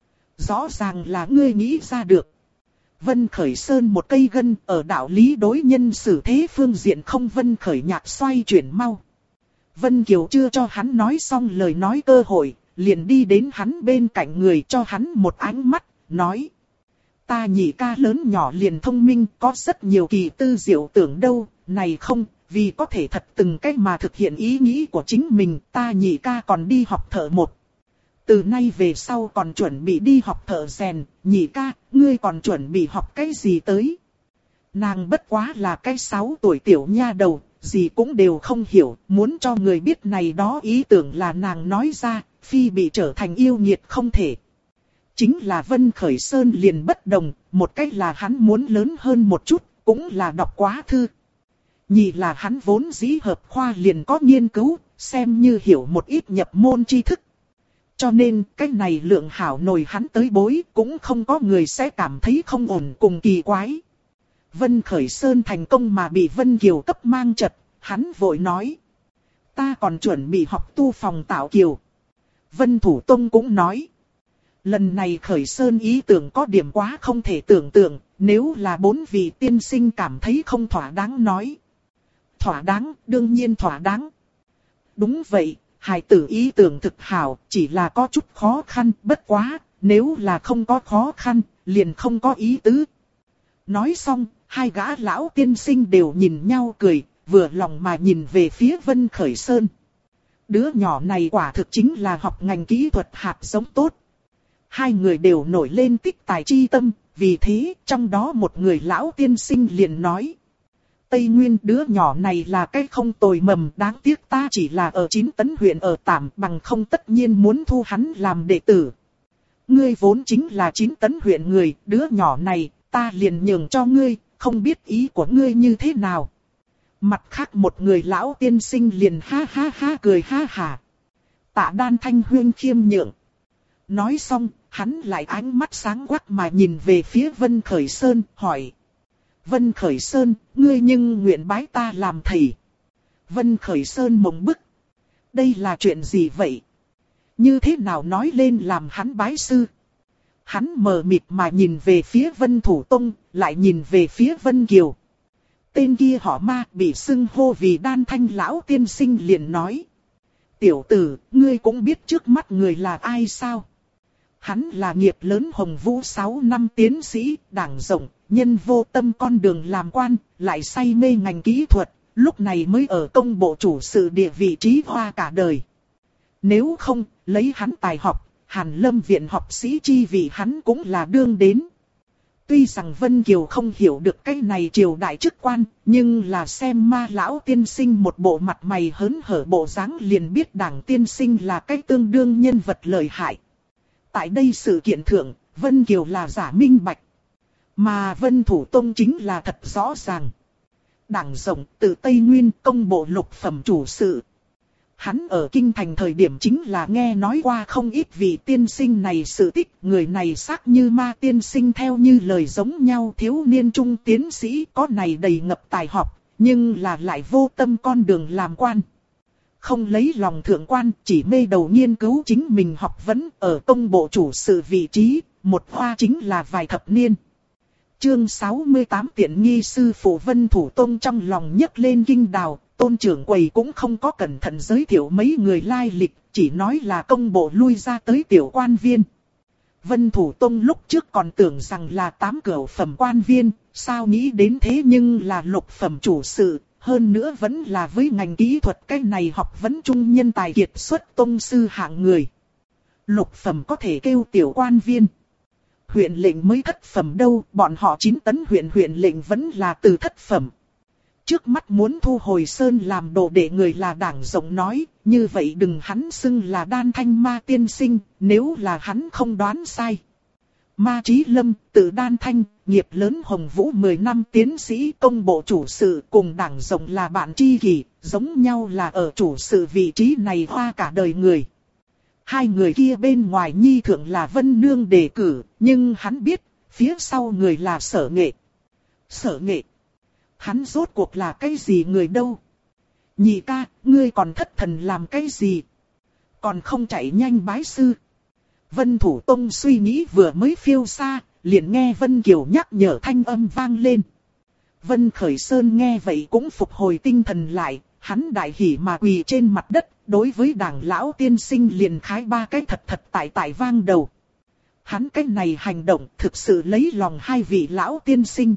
Speaker 1: Rõ ràng là ngươi nghĩ ra được. Vân Khởi Sơn một cây gân ở đạo lý đối nhân xử thế phương diện không Vân Khởi nhạc xoay chuyển mau. Vân Kiều chưa cho hắn nói xong lời nói cơ hội, liền đi đến hắn bên cạnh người cho hắn một ánh mắt, nói. Ta nhị ca lớn nhỏ liền thông minh, có rất nhiều kỳ tư diệu tưởng đâu, này không, vì có thể thật từng cách mà thực hiện ý nghĩ của chính mình, ta nhị ca còn đi học thợ một. Từ nay về sau còn chuẩn bị đi học thợ rèn, nhị ca, ngươi còn chuẩn bị học cái gì tới? Nàng bất quá là cái 6 tuổi tiểu nha đầu, gì cũng đều không hiểu, muốn cho người biết này đó ý tưởng là nàng nói ra, phi bị trở thành yêu nghiệt không thể. Chính là Vân Khởi Sơn liền bất đồng, một cách là hắn muốn lớn hơn một chút, cũng là đọc quá thư. Nhị là hắn vốn dĩ hợp khoa liền có nghiên cứu, xem như hiểu một ít nhập môn tri thức. Cho nên cái này lượng hảo nổi hắn tới bối cũng không có người sẽ cảm thấy không ổn cùng kỳ quái. Vân Khởi Sơn thành công mà bị Vân Kiều cấp mang chật, hắn vội nói. Ta còn chuẩn bị học tu phòng tạo kiều. Vân Thủ Tông cũng nói. Lần này Khởi Sơn ý tưởng có điểm quá không thể tưởng tượng, nếu là 4 vị tiên sinh cảm thấy không thỏa đáng nói. Thỏa đáng, đương nhiên thỏa đáng. Đúng vậy, hài tử ý tưởng thực hảo, chỉ là có chút khó khăn, bất quá, nếu là không có khó khăn, liền không có ý tứ. Nói xong, hai gã lão tiên sinh đều nhìn nhau cười, vừa lòng mà nhìn về phía Vân Khởi Sơn. Đứa nhỏ này quả thực chính là học ngành kỹ thuật hạt giống tốt. Hai người đều nổi lên tích tài chi tâm, vì thế trong đó một người lão tiên sinh liền nói. Tây Nguyên đứa nhỏ này là cái không tồi mầm, đáng tiếc ta chỉ là ở 9 tấn huyện ở tạm, bằng không tất nhiên muốn thu hắn làm đệ tử. Ngươi vốn chính là 9 tấn huyện người, đứa nhỏ này ta liền nhường cho ngươi, không biết ý của ngươi như thế nào. Mặt khác một người lão tiên sinh liền ha ha ha cười ha hả. Tạ Đan Thanh huyên khiêm nhượng. Nói xong, hắn lại ánh mắt sáng quắc mà nhìn về phía Vân Khởi Sơn, hỏi. Vân Khởi Sơn, ngươi nhưng nguyện bái ta làm thầy. Vân Khởi Sơn mộng bức. Đây là chuyện gì vậy? Như thế nào nói lên làm hắn bái sư? Hắn mờ mịt mà nhìn về phía Vân Thủ Tông, lại nhìn về phía Vân Kiều. Tên kia họ Ma bị xưng hô vì Đan Thanh lão tiên sinh liền nói. Tiểu tử, ngươi cũng biết trước mắt người là ai sao? Hắn là nghiệp lớn Hồng Vũ 6 năm tiến sĩ, đảng rộng, nhân vô tâm con đường làm quan, lại say mê ngành kỹ thuật, lúc này mới ở công bộ chủ sự địa vị trí hoa cả đời. Nếu không, lấy hắn tài học, Hàn Lâm viện học sĩ chi vị hắn cũng là đương đến. Tuy rằng Vân Kiều không hiểu được cái này triều đại chức quan, nhưng là xem Ma lão tiên sinh một bộ mặt mày hớn hở bộ dáng liền biết đảng tiên sinh là cái tương đương nhân vật lợi hại. Tại đây sự kiện thượng, Vân Kiều là giả minh bạch. Mà Vân Thủ Tông chính là thật rõ ràng. Đảng rộng từ Tây Nguyên công bộ lục phẩm chủ sự. Hắn ở kinh thành thời điểm chính là nghe nói qua không ít vị tiên sinh này sự tích. Người này xác như Ma tiên sinh theo như lời giống nhau, thiếu niên trung tiến sĩ có này đầy ngập tài học, nhưng là lại vô tâm con đường làm quan. Không lấy lòng thượng quan, chỉ mê đầu nghiên cứu chính mình học vấn ở công bộ chủ sự vị trí, một hoa chính là vài thập niên. Chương 68 tiện nghi sư phụ Vân Thủ Tông trong lòng nhấc lên kinh đào, Tôn trưởng quầy cũng không có cẩn thận giới thiệu mấy người lai lịch, chỉ nói là công bộ lui ra tới tiểu quan viên. Vân Thủ Tông lúc trước còn tưởng rằng là 8 cửu phẩm quan viên, sao nghĩ đến thế nhưng là lục phẩm chủ sự, hơn nữa vẫn là với ngành kỹ thuật cái này học vấn trung nhân tài kiệt xuất tông sư hạng người. Lục phẩm có thể kêu tiểu quan viên. Huyện lệnh mới thất phẩm đâu, bọn họ 9 tấn huyện lệnh vẫn là từ thất phẩm. Trước mắt muốn thu hồi Sơn làm đồ đệ người là đảng rộng nói, như vậy đừng hắn xưng là Đan Thanh Ma tiên sinh, nếu là hắn không đoán sai. Ma Chí Lâm, tự Đan Thanh, nghiệp lớn Hồng Vũ 10 năm tiến sĩ công bộ chủ sự cùng đảng rộng là bạn tri kỷ, giống nhau là ở chủ sự vị trí này hoa cả đời người. Hai người kia bên ngoài nhi thượng là Vân Nương đề cử, nhưng hắn biết, phía sau người là Sở Nghệ. Sở Nghệ? Hắn rốt cuộc là cái gì người đâu? Nhị ca, ngươi còn thất thần làm cái gì? Còn không chạy nhanh bái sư. Vân Thủ Tông suy nghĩ vừa mới phiêu xa, liền nghe Vân Kiều nhắc nhở thanh âm vang lên. Vân Khởi Sơn nghe vậy cũng phục hồi tinh thần lại, hắn đại hỉ mà quỳ trên mặt đất, đối với đảng lão tiên sinh liền khái 3 cái thật tại vang đầu. Hắn cái này hành động thực sự lấy lòng hai vị lão tiên sinh.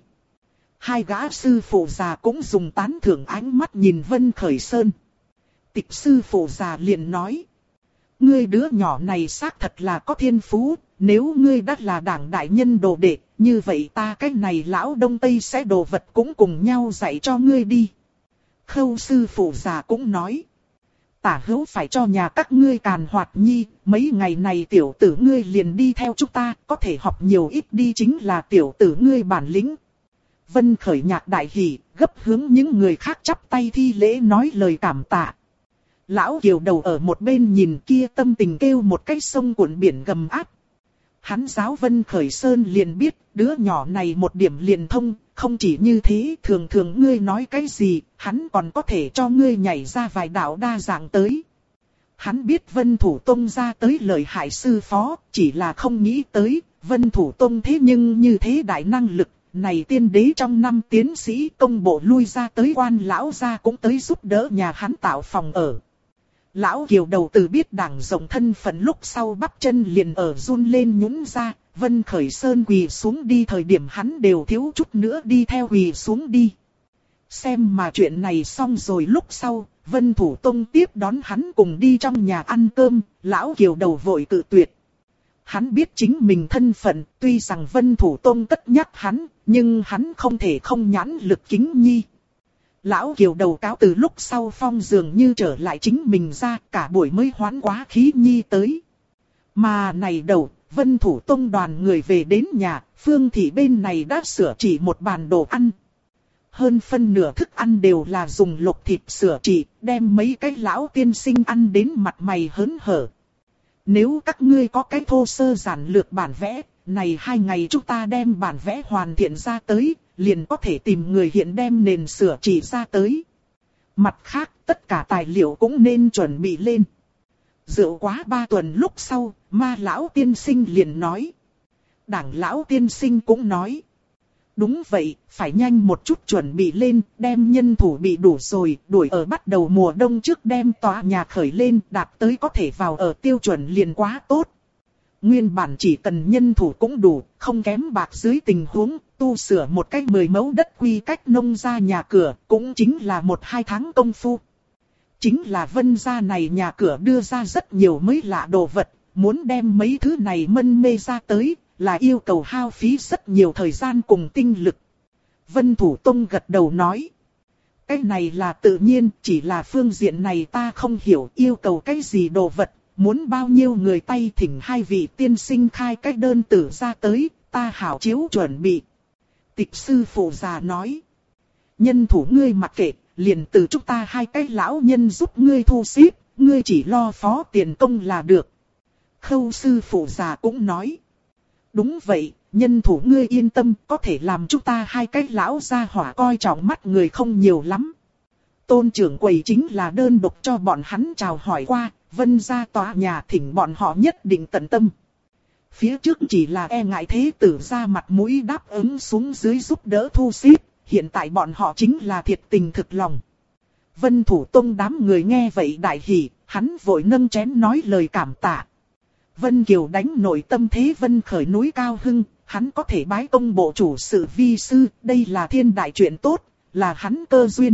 Speaker 1: Hai gã sư phụ già cũng dùng tán thưởng ánh mắt nhìn Vân Khởi Sơn. Tịch sư phụ già liền nói. ngươi đứa nhỏ này xác thật là có thiên phú, nếu ngươi đã là Đảng đại nhân đồ đệ, như vậy ta cái này lão Đông Tây sẽ đồ vật cũng cùng nhau dạy cho ngươi đi. Khâu sư phụ già cũng nói. Tả hữu phải cho nhà các ngươi càn hoạt nhi, mấy ngày này tiểu tử ngươi liền đi theo chúng ta, có thể học nhiều ít đi chính là tiểu tử ngươi bản lĩnh. Vân Khởi nhạc đại hỉ, gấp hướng những người khác chắp tay thi lễ nói lời cảm tạ. Lão Kiều đầu ở một bên nhìn kia tâm tình kêu một cái sông cuộn biển gầm áp. Hắn giáo Vân Khởi Sơn liền biết, đứa nhỏ này một điểm liền thông, không chỉ như thế, thường thường ngươi nói cái gì, hắn còn có thể cho ngươi nhảy ra vài đạo đa dạng tới. Hắn biết Vân Thủ Tông ra tới lợi hại sư phó, chỉ là không nghĩ tới, Vân Thủ Tông thế nhưng như thế đại năng lực, này tiên đế trong năm tiến sĩ công bộ lui ra tới quan lão ra cũng tới giúp đỡ nhà hắn tạo phòng ở. Lão Kiều đầu từ biết Đảng rộng thân phận lúc sau bắp chân liền ở run lên nhũn ra, Vân Khởi Sơn quỳ xuống đi thời điểm hắn đều thiếu chút nữa đi theo quỳ xuống đi. Xem mà chuyện này xong rồi lúc sau, Vân Thủ Tông tiếp đón hắn cùng đi trong nhà ăn cơm, Lão Kiều đầu vội cự tuyệt. Hắn biết chính mình thân phận, tuy rằng Vân Thủ Tông cất nhắc hắn, nhưng hắn không thể không nhãn lực kính nhi. Lão Kiều đầu cáo từ lúc sau phong dường như trở lại chính mình ra, cả buổi mới hoán quá khí nhi tới. Mà này đầu, Vân Thủ Tông đoàn người về đến nhà, Phương Thị bên này đã sửa chỉ một bàn đồ ăn. Hơn phân nửa thức ăn đều là dùng lộc thịt sửa chỉ, đem mấy cái lão tiên sinh ăn đến mặt mày hớn hở. Nếu các ngươi có cái thô sơ giản lược bản vẽ, này 2 ngày chúng ta đem bản vẽ hoàn thiện ra tới, liền có thể tìm người hiện đem nền sửa chỉ ra tới. Mặt khác, tất cả tài liệu cũng nên chuẩn bị lên. Rượu quá 3 tuần lúc sau, Ma lão tiên sinh liền nói. Đảng lão tiên sinh cũng nói. Đúng vậy, phải nhanh một chút chuẩn bị lên, đem nhân thủ bị đủ rồi, đuổi ở bắt đầu mùa đông trước đem tòa nhà khởi lên, đạt tới có thể vào ở tiêu chuẩn liền quá tốt. Nguyên bản chỉ cần nhân thủ cũng đủ, không kém bạc dưới tình huống, tu sửa một cách 10 mẫu đất quy cách nông gia nhà cửa, cũng chính là 1-2 tháng công phu. Chính là Vân gia này nhà cửa đưa ra rất nhiều mới lạ đồ vật, muốn đem mấy thứ này mân mê ra tới, là yêu cầu hao phí rất nhiều thời gian cùng tinh lực. Vân Thủ Tông gật đầu nói. Cái này là tự nhiên, chỉ là phương diện này ta không hiểu yêu cầu cái gì đồ vật, muốn bao nhiêu người tay thỉnh 2 vị tiên sinh khai cái đơn tử ra tới, ta hảo chiếu chuẩn bị. Tịch sư phụ già nói. Nhân thủ ngươi mặc kệ, liền từ chúng ta 2 cái lão nhân giúp ngươi thu xếp, ngươi chỉ lo phó tiền công là được. Khâu sư phụ già cũng nói. Đúng vậy, nhân thủ ngươi yên tâm, có thể làm chúng ta 2 cái lão gia hỏa coi trọng mắt người không nhiều lắm. Tôn trưởng quầy chính là đơn độc cho bọn hắn chào hỏi qua, Vân gia tòa nhà thỉnh bọn họ nhất định tận tâm. Phía trước chỉ là e ngại thế tử ra mặt mũi đáp ứng xuống dưới giúp đỡ thu xếp, hiện tại bọn họ chính là thiệt tình thực lòng. Vân Thủ Tông đám người nghe vậy đại hỉ, hắn vội nâng chén nói lời cảm tạ. Vân Kiều đánh nội tâm thế Vân Khởi núi cao hưng, hắn có thể bái công bộ chủ sự vi sư, đây là thiên đại chuyện tốt, là hắn cơ duyên.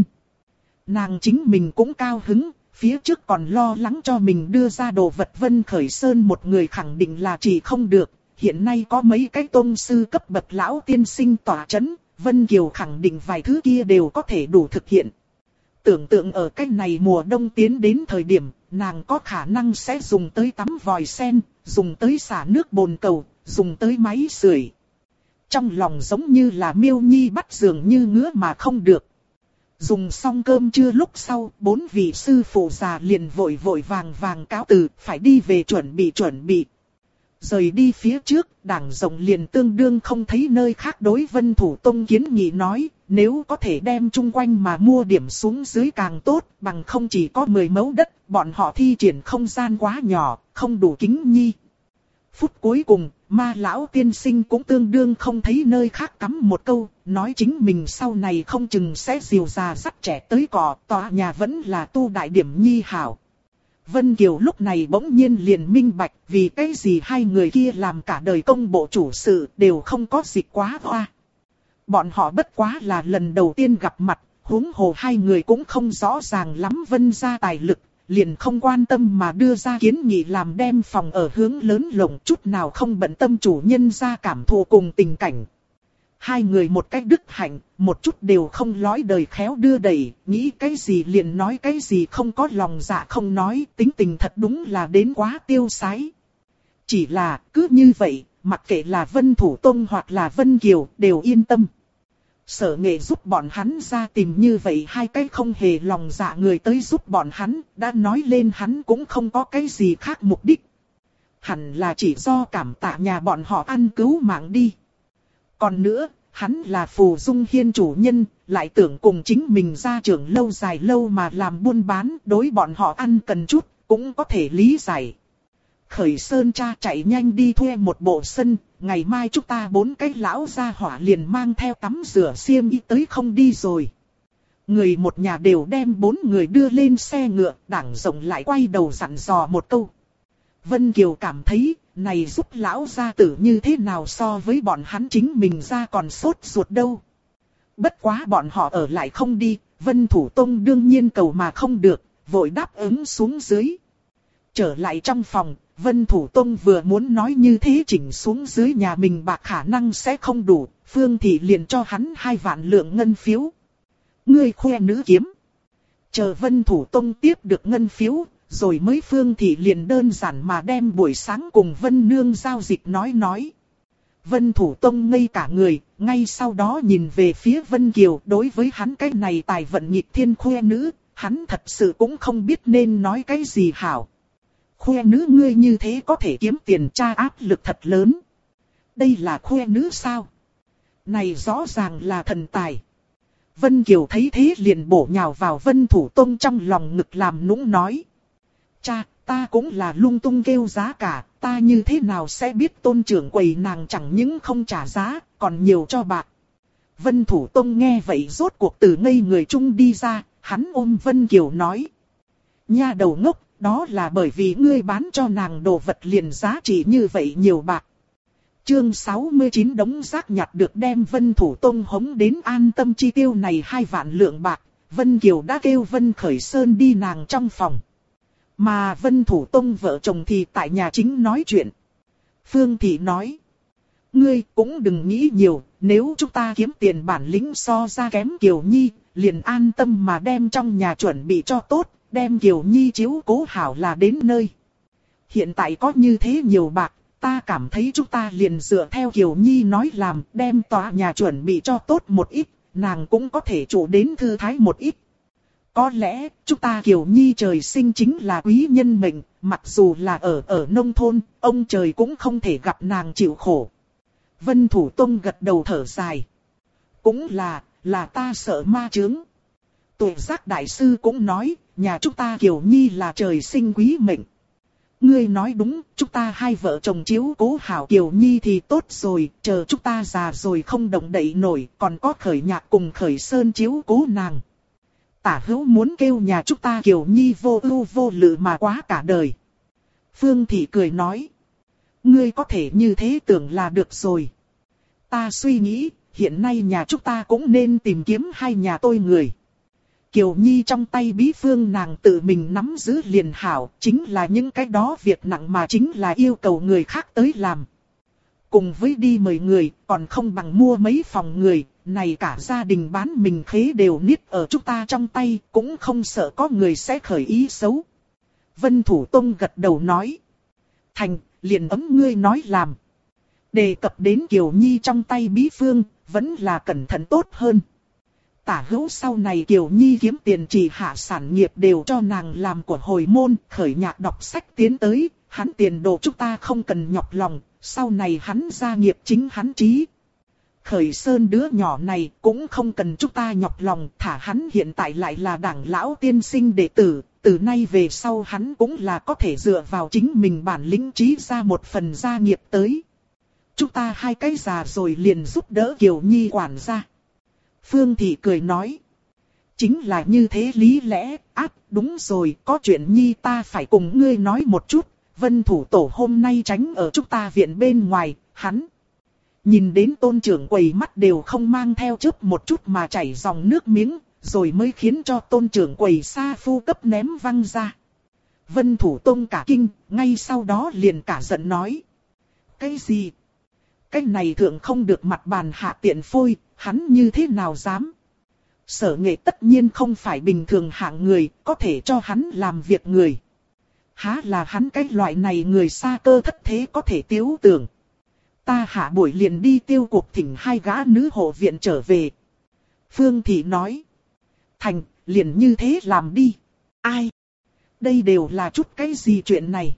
Speaker 1: Nàng chính mình cũng cao hứng, phía trước còn lo lắng cho mình đưa ra đồ vật Vân Khởi Sơn một người khẳng định là chỉ không được, hiện nay có mấy cái tôn sư cấp bậc lão tiên sinh tỏa chấn, Vân Kiều khẳng định vài thứ kia đều có thể đủ thực hiện. Tưởng tượng ở cách này mùa đông tiến đến thời điểm, nàng có khả năng sẽ dùng tới tắm vòi sen, dùng tới xả nước bồn cầu, dùng tới máy sưởi. Trong lòng giống như là miêu nhi bắt giường như ngứa mà không được. Dùng xong cơm trưa lúc sau, 4 vị sư phụ già liền vội vàng cáo từ, phải đi về chuẩn bị. Rời đi phía trước, Đảng rộng liền tương đương không thấy nơi khác đối Vân Thủ Tông kiến nghị nói, nếu có thể đem chung quanh mà mua điểm xuống dưới càng tốt, bằng không chỉ có 10 mẫu đất, bọn họ thi triển không gian quá nhỏ, không đủ kính nhi. Phút cuối cùng, Ma lão tiên sinh cũng tương đương không thấy nơi khác cắm một câu, nói chính mình sau này không chừng sẽ dìu già dắt trẻ tới cỏ, tòa nhà vẫn là tu đại điểm nhi hảo. Vân Kiều lúc này bỗng nhiên liền minh bạch, vì cái gì 2 người kia làm cả đời công bộ chủ sự đều không có dịch quá hoa. Bọn họ bất quá là lần đầu tiên gặp mặt, huống hồ 2 người cũng không rõ ràng lắm Vân gia tài lực, liền không quan tâm mà đưa ra kiến nghị làm đem phòng ở hướng lớn lộng, chút nào không bận tâm chủ nhân ra cảm thụ cùng tình cảnh. Hai người một cách đức hạnh, một chút đều không lói đời khéo đưa đẩy, nghĩ cái gì liền nói cái gì, không có lòng dạ không nói, tính tình thật đúng là đến quá tiêu sái. Chỉ là cứ như vậy, mặc kệ là Vân Thủ Tông hoặc là Vân Kiều đều yên tâm. Sở Nghệ giúp bọn hắn ra tìm như vậy hai cái không hề lòng dạ người tới giúp bọn hắn, đã nói lên hắn cũng không có cái gì khác mục đích. Hẳn là chỉ do cảm tạ nhà bọn họ ăn cứu mạng đi. Còn nữa, hắn là Phù Dung Hiên chủ nhân, lại tưởng cùng chính mình gia trưởng lâu dài lâu mà làm buôn bán, đối bọn họ ăn cần chút, cũng có thể lý giải. Khởi Sơn cha chạy nhanh đi thuê một bộ sân, ngày mai chúng ta 4 cái lão gia hỏa liền mang theo tắm rửa xiêm y tới không đi rồi. Người một nhà đều đem 4 người đưa lên xe ngựa, Đảng Rộng lại quay đầu dặn dò một câu. Vân Kiều cảm thấy, này giúp lão gia tử như thế nào so với bọn hắn chính mình ra còn sốt ruột đâu. Bất quá bọn họ ở lại không đi, Vân Thủ Tông đương nhiên cầu mà không được, vội đáp ứng xuống dưới. Trở lại trong phòng, Vân Thủ Tông vừa muốn nói như thế chỉnh xuống dưới nhà mình bạc khả năng sẽ không đủ, Phương Thị liền cho hắn 2 vạn lượng ngân phiếu. Ngươi khoe nữ kiếm. Chờ Vân Thủ Tông tiếp được ngân phiếu, rồi mới Phương Thị liền đơn giản mà đem buổi sáng cùng Vân Nương giao dịch nói. Vân Thủ Tông ngây cả người, ngay sau đó nhìn về phía Vân Kiều, đối với hắn cái này tài vận nghịch thiên khoe nữ, hắn thật sự cũng không biết nên nói cái gì hảo. Khoe nữ ngươi như thế có thể kiếm tiền, tra áp lực thật lớn. Đây là khoe nữ sao? Này rõ ràng là thần tài. Vân Kiều thấy thế liền bổ nhào vào Vân Thủ Tông trong lòng ngực làm nũng nói. Cha, ta cũng là lung tung kêu giá cả, ta như thế nào sẽ biết Tôn trưởng quầy nàng chẳng những không trả giá, còn nhiều cho bạc. Vân Thủ Tông nghe vậy rốt cuộc từ ngây người chung đi ra, hắn ôm Vân Kiều nói. Nha đầu ngốc, đó là bởi vì ngươi bán cho nàng đồ vật liền giá trị như vậy nhiều bạc. Chương 69 đống rác nhặt được đem Vân Thủ Tông hống đến an tâm chi tiêu này 2 vạn lượng bạc, Vân Kiều đã kêu Vân Khởi Sơn đi nàng trong phòng. Mà Vân Thủ Tông vợ chồng thì tại nhà chính nói chuyện. Phương Thị nói. Ngươi cũng đừng nghĩ nhiều, nếu chúng ta kiếm tiền bản lĩnh so ra kém Kiều Nhi, liền an tâm mà đem trong nhà chuẩn bị cho tốt, đem Kiều Nhi chiếu cố hảo là đến nơi. Hiện tại có như thế nhiều bạc, ta cảm thấy chúng ta liền dựa theo Kiều Nhi nói làm, đem tòa nhà chuẩn bị cho tốt một ít, nàng cũng có thể trụ đến thư thái một ít. Có lẽ, chúng ta Kiều Nhi trời sinh chính là quý nhân mệnh, mặc dù là ở nông thôn, ông trời cũng không thể gặp nàng chịu khổ. Vân Thủ Tông gật đầu thở dài. Cũng là ta sợ ma chướng. Tuệ Giác Đại Sư cũng nói, nhà chúng ta Kiều Nhi là trời sinh quý mệnh. Ngươi nói đúng, chúng ta hai vợ chồng chiếu cố hảo Kiều Nhi thì tốt rồi, chờ chúng ta già rồi không động đậy nổi, còn có Khởi Nhạc cùng Khởi Sơn chiếu cố nàng. Tả Hữu muốn kêu nhà chúng ta Kiều Nhi vô ưu vô lự mà quá cả đời. Phương Thị cười nói. Ngươi có thể như thế tưởng là được rồi. Ta suy nghĩ, hiện nay nhà chúng ta cũng nên tìm kiếm 2 nhà tôi người. Kiều Nhi trong tay bí phương nàng tự mình nắm giữ liền hảo, chính là những cái đó việc nặng mà chính là yêu cầu người khác tới làm. Cùng với đi mời người, còn không bằng mua mấy phòng người, này cả gia đình bán mình khế đều niết ở chúng ta trong tay, cũng không sợ có người sẽ khởi ý xấu. Vân Thủ Tông gật đầu nói. Thành, liền ấm ngươi nói làm. Đề cập đến Kiều Nhi trong tay bí phương, vẫn là cẩn thận tốt hơn. Tả Hữu sau này Kiều Nhi kiếm tiền chỉ hạ sản nghiệp đều cho nàng làm của hồi môn, Khởi Nhạc đọc sách tiến tới, hắn tiền đồ chúng ta không cần nhọc lòng, sau này hắn gia nghiệp chính hắn trí. Khởi Sơn đứa nhỏ này cũng không cần chúng ta nhọc lòng, thả hắn hiện tại lại là Đảng lão tiên sinh đệ tử, từ nay về sau hắn cũng là có thể dựa vào chính mình bản lĩnh trí ra một phần gia nghiệp tới. Chúng ta 2 cái già rồi liền giúp đỡ Kiều Nhi quản gia. Phương Thị cười nói. Chính là như thế lý lẽ, đúng rồi, có chuyện Nhi ta phải cùng ngươi nói một chút. Vân Thủ Tổ hôm nay tránh ở chúng ta viện bên ngoài, hắn. Nhìn đến Tôn trưởng quầy mắt đều không mang theo chớp một chút mà chảy dòng nước miếng, rồi mới khiến cho Tôn trưởng quầy sa phu cấp ném văng ra. Vân Thủ Tông cả kinh, ngay sau đó liền cả giận nói. Cái gì? Cái này thượng không được mặt bàn hạ tiện phôi, hắn như thế nào dám? Sở Nghệ tất nhiên không phải bình thường hạng người, có thể cho hắn làm việc người. Há là hắn cái loại này người xa cơ thất thế có thể tiếu tưởng. Ta hạ buổi liền đi tiêu cuộc thỉnh hai gã nữ hộ viện trở về. Phương Thị nói. Thành, liền như thế làm đi. Ai? Đây đều là chút cái gì chuyện này?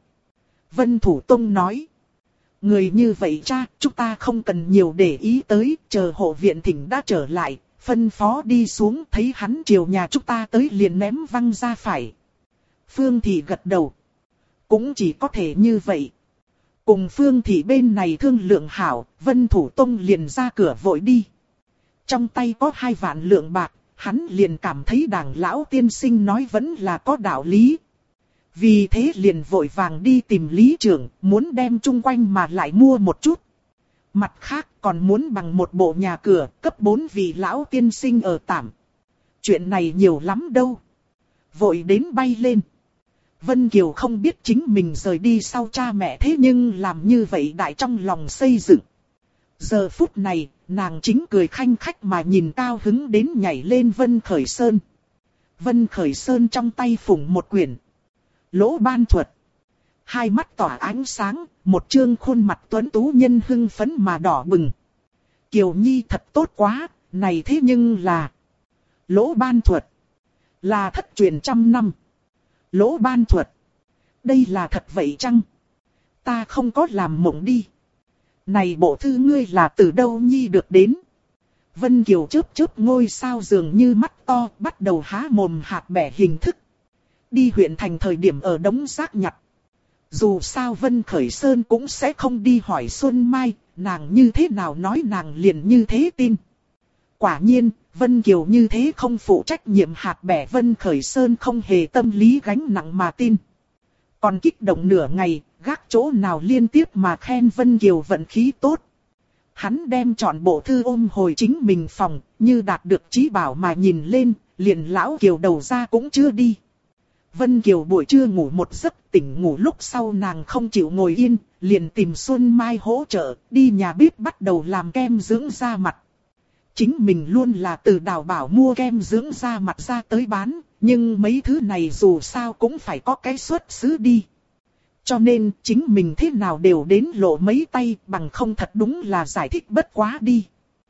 Speaker 1: Vân Thủ Tông nói. Người như vậy cha, chúng ta không cần nhiều để ý tới, chờ hộ viện thỉnh đã trở lại, phân phó đi xuống thấy hắn chiều nhà chúng ta tới liền ném văng ra phải. Phương Thị gật đầu. Cũng chỉ có thể như vậy. Cùng Phương Thị bên này thương lượng hảo, Vân Thủ Tông liền ra cửa vội đi. Trong tay có 2 vạn lượng bạc, hắn liền cảm thấy đảng lão tiên sinh nói vẫn là có đạo lý. Vì thế liền vội vàng đi tìm lý trưởng, muốn đem chung quanh mà lại mua một chút. Mặt khác còn muốn bằng một bộ nhà cửa, cấp 4 vị lão tiên sinh ở tạm. Chuyện này nhiều lắm đâu. Vội đến bay lên. Vân Kiều không biết chính mình rời đi sau cha mẹ thế nhưng làm như vậy đại trong lòng xây dựng. Giờ phút này, nàng chính cười khanh khách mà nhìn cao hứng đến nhảy lên Vân Khởi Sơn. Vân Khởi Sơn trong tay phủng một quyển Lỗ Ban Thuật. 2 mắt tỏa ánh sáng, một trương khuôn mặt tuấn tú nhân hưng phấn mà đỏ bừng. Kiều Nhi thật tốt quá, này thế nhưng là Lỗ Ban Thuật. Là thất truyền trăm năm. Lỗ Ban Thuật. Đây là thật vậy chăng? Ta không có làm mộng đi. Này bộ thư ngươi là từ đâu Nhi được đến? Vân Kiều chớp chớp ngôi sao dường như mắt to, bắt đầu há mồm hạt bẻ hình thức. Đi huyện thành thời điểm ở đống rác nhặt. Dù sao Vân Khởi Sơn cũng sẽ không đi hỏi Xuân Mai, nàng như thế nào nói nàng liền như thế tin. Quả nhiên, Vân Kiều như thế không phụ trách nhiệm hạt bẻ Vân Khởi Sơn không hề tâm lý gánh nặng mà tin. Còn kích động nửa ngày, gác chỗ nào liên tiếp mà khen Vân Kiều vận khí tốt. Hắn đem trọn bộ thư ôm hồi chính mình phòng, như đạt được trí bảo mà nhìn lên, liền lão Kiều đầu ra cũng chưa đi. Vân Kiều buổi trưa ngủ một giấc, tỉnh ngủ lúc sau nàng không chịu ngồi yên, liền tìm Xuân Mai hỗ trợ, đi nhà bếp bắt đầu làm kem dưỡng da mặt. Chính mình luôn là từ Đào Bảo mua kem dưỡng da mặt ra tới bán, nhưng mấy thứ này dù sao cũng phải có cái xuất xứ đi. Cho nên chính mình thế nào đều đến lộ mấy tay, bằng không thật đúng là giải thích bất quá đi.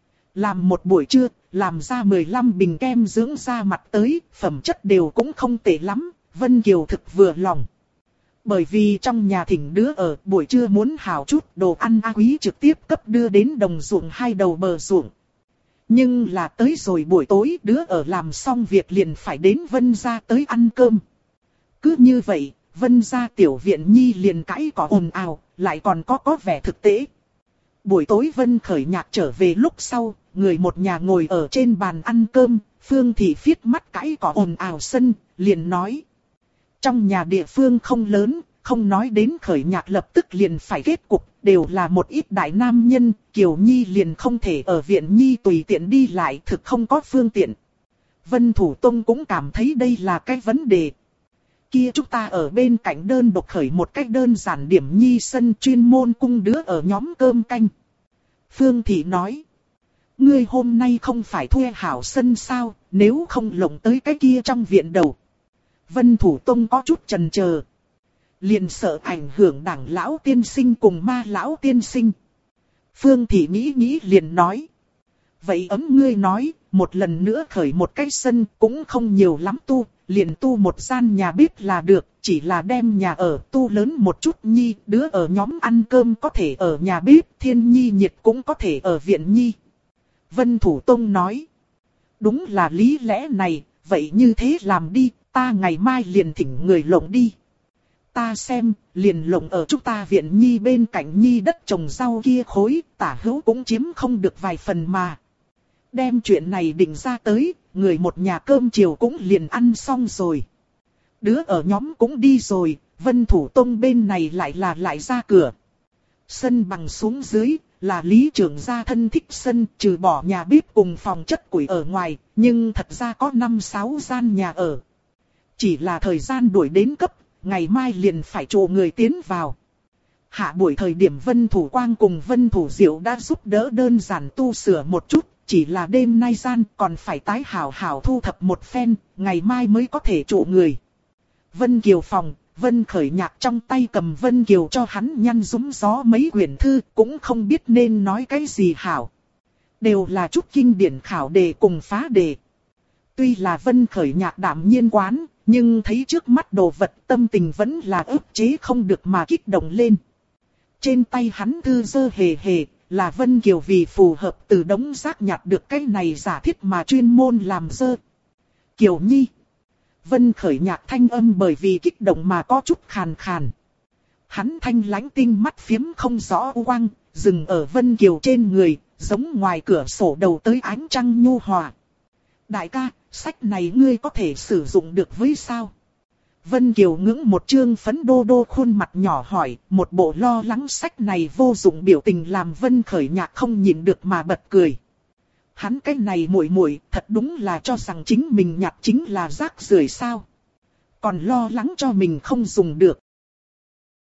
Speaker 1: Làm một buổi trưa, làm ra 15 bình kem dưỡng da mặt tới, phẩm chất đều cũng không tệ lắm, Vân Kiều thực vừa lòng. Bởi vì trong nhà thỉnh đứa ở buổi trưa muốn hào chút đồ ăn quý trực tiếp cấp đưa đến đồng ruộng 2 đầu bờ ruộng. Nhưng là tới rồi buổi tối đứa ở làm xong việc liền phải đến Vân gia tới ăn cơm. Cứ như vậy, Vân gia tiểu viện nhi liền cãi cỏ ồn ào, lại còn có vẻ thực tế. Buổi tối Vân Khởi Nhạc trở về lúc sau, người một nhà ngồi ở trên bàn ăn cơm, Phương Thị phiết mắt cãi cỏ ồn ào sân, liền nói. Trong nhà địa phương không lớn, không nói đến Khởi Nhạc lập tức liền phải kết cục, đều là một ít đại nam nhân, Kiều Nhi liền không thể ở viện Nhi tùy tiện đi lại thực không có phương tiện. Vân Thủ Tông cũng cảm thấy đây là cái vấn đề. Kia chúng ta ở bên cạnh đơn độc khởi một cách đơn giản điểm Nhi sân chuyên môn cung đứa ở nhóm cơm canh. Phương Thị nói. Ngươi hôm nay không phải thuê hảo sân sao, nếu không lộng tới cái kia trong viện đầu. Vân Thủ Tông có chút chần chờ. Liền sợ ảnh hưởng đảng lão tiên sinh cùng ma lão tiên sinh. Phương Thị nghĩ liền nói. Vậy ấm ngươi nói, một lần nữa khởi một cái sân cũng không nhiều lắm tu, liền tu một gian nhà bếp là được, chỉ là đem nhà ở tu lớn một chút Nhi, đứa ở nhóm ăn cơm có thể ở nhà bếp, Thiên Nhi nhiệt cũng có thể ở viện Nhi. Vân Thủ Tông nói. Đúng là lý lẽ này, vậy như thế làm đi, ta ngày mai liền thỉnh người lộng đi. Ta xem, liền lộng ở chúng ta viện Nhi bên cạnh Nhi đất trồng rau kia khối, tả hữu cũng chiếm không được vài phần mà. Đem chuyện này định ra tới, người một nhà cơm chiều cũng liền ăn xong rồi. Đứa ở nhóm cũng đi rồi, Vân Thủ Tông bên này lại ra cửa. Sân bằng xuống dưới, là lý trưởng gia thân thích sân, trừ bỏ nhà bếp cùng phòng chất củi ở ngoài, nhưng thật ra có 5-6 gian nhà ở. Chỉ là thời gian đuổi đến cấp, ngày mai liền phải trụ người tiến vào. Hạ buổi thời điểm Vân Thủ Quang cùng Vân Thủ Diệu đã giúp đỡ đơn giản tu sửa một chút, chỉ là đêm nay gian còn phải tái hảo hảo thu thập một phen, ngày mai mới có thể trụ người. Vân Kiều phòng, Vân Khởi Nhạc trong tay cầm Vân Kiều cho hắn nhăn rúm gió mấy quyển thư, cũng không biết nên nói cái gì hảo. Đều là chút kinh điển khảo đề cùng phá đề. Tuy là Vân Khởi Nhạc đảm nhiên quán, nhưng thấy trước mắt đồ vật tâm tình vẫn là ức chế không được mà kích động lên. Trên tay hắn thư dơ hề hề, là Vân Kiều vì phù hợp từ đống rác nhặt được cái này giả thiết mà chuyên môn làm dơ. Kiều Nhi. Vân Khởi Nhạc thanh âm bởi vì kích động mà có chút khàn khàn. Hắn thanh lãnh tinh mắt phiếm không rõ quang, dừng ở Vân Kiều trên người, giống ngoài cửa sổ đầu tới ánh trăng nhu hòa. Đại ca, sách này ngươi có thể sử dụng được với sao? Vân Kiều ngưỡng một trương phấn đô đô khuôn mặt nhỏ hỏi, một bộ lo lắng sách này vô dụng biểu tình làm Vân Khởi Nhạc không nhịn được mà bật cười. Hắn cái này muội muội thật đúng là cho rằng chính mình nhặt chính là rác rưởi sao. Còn lo lắng cho mình không dùng được.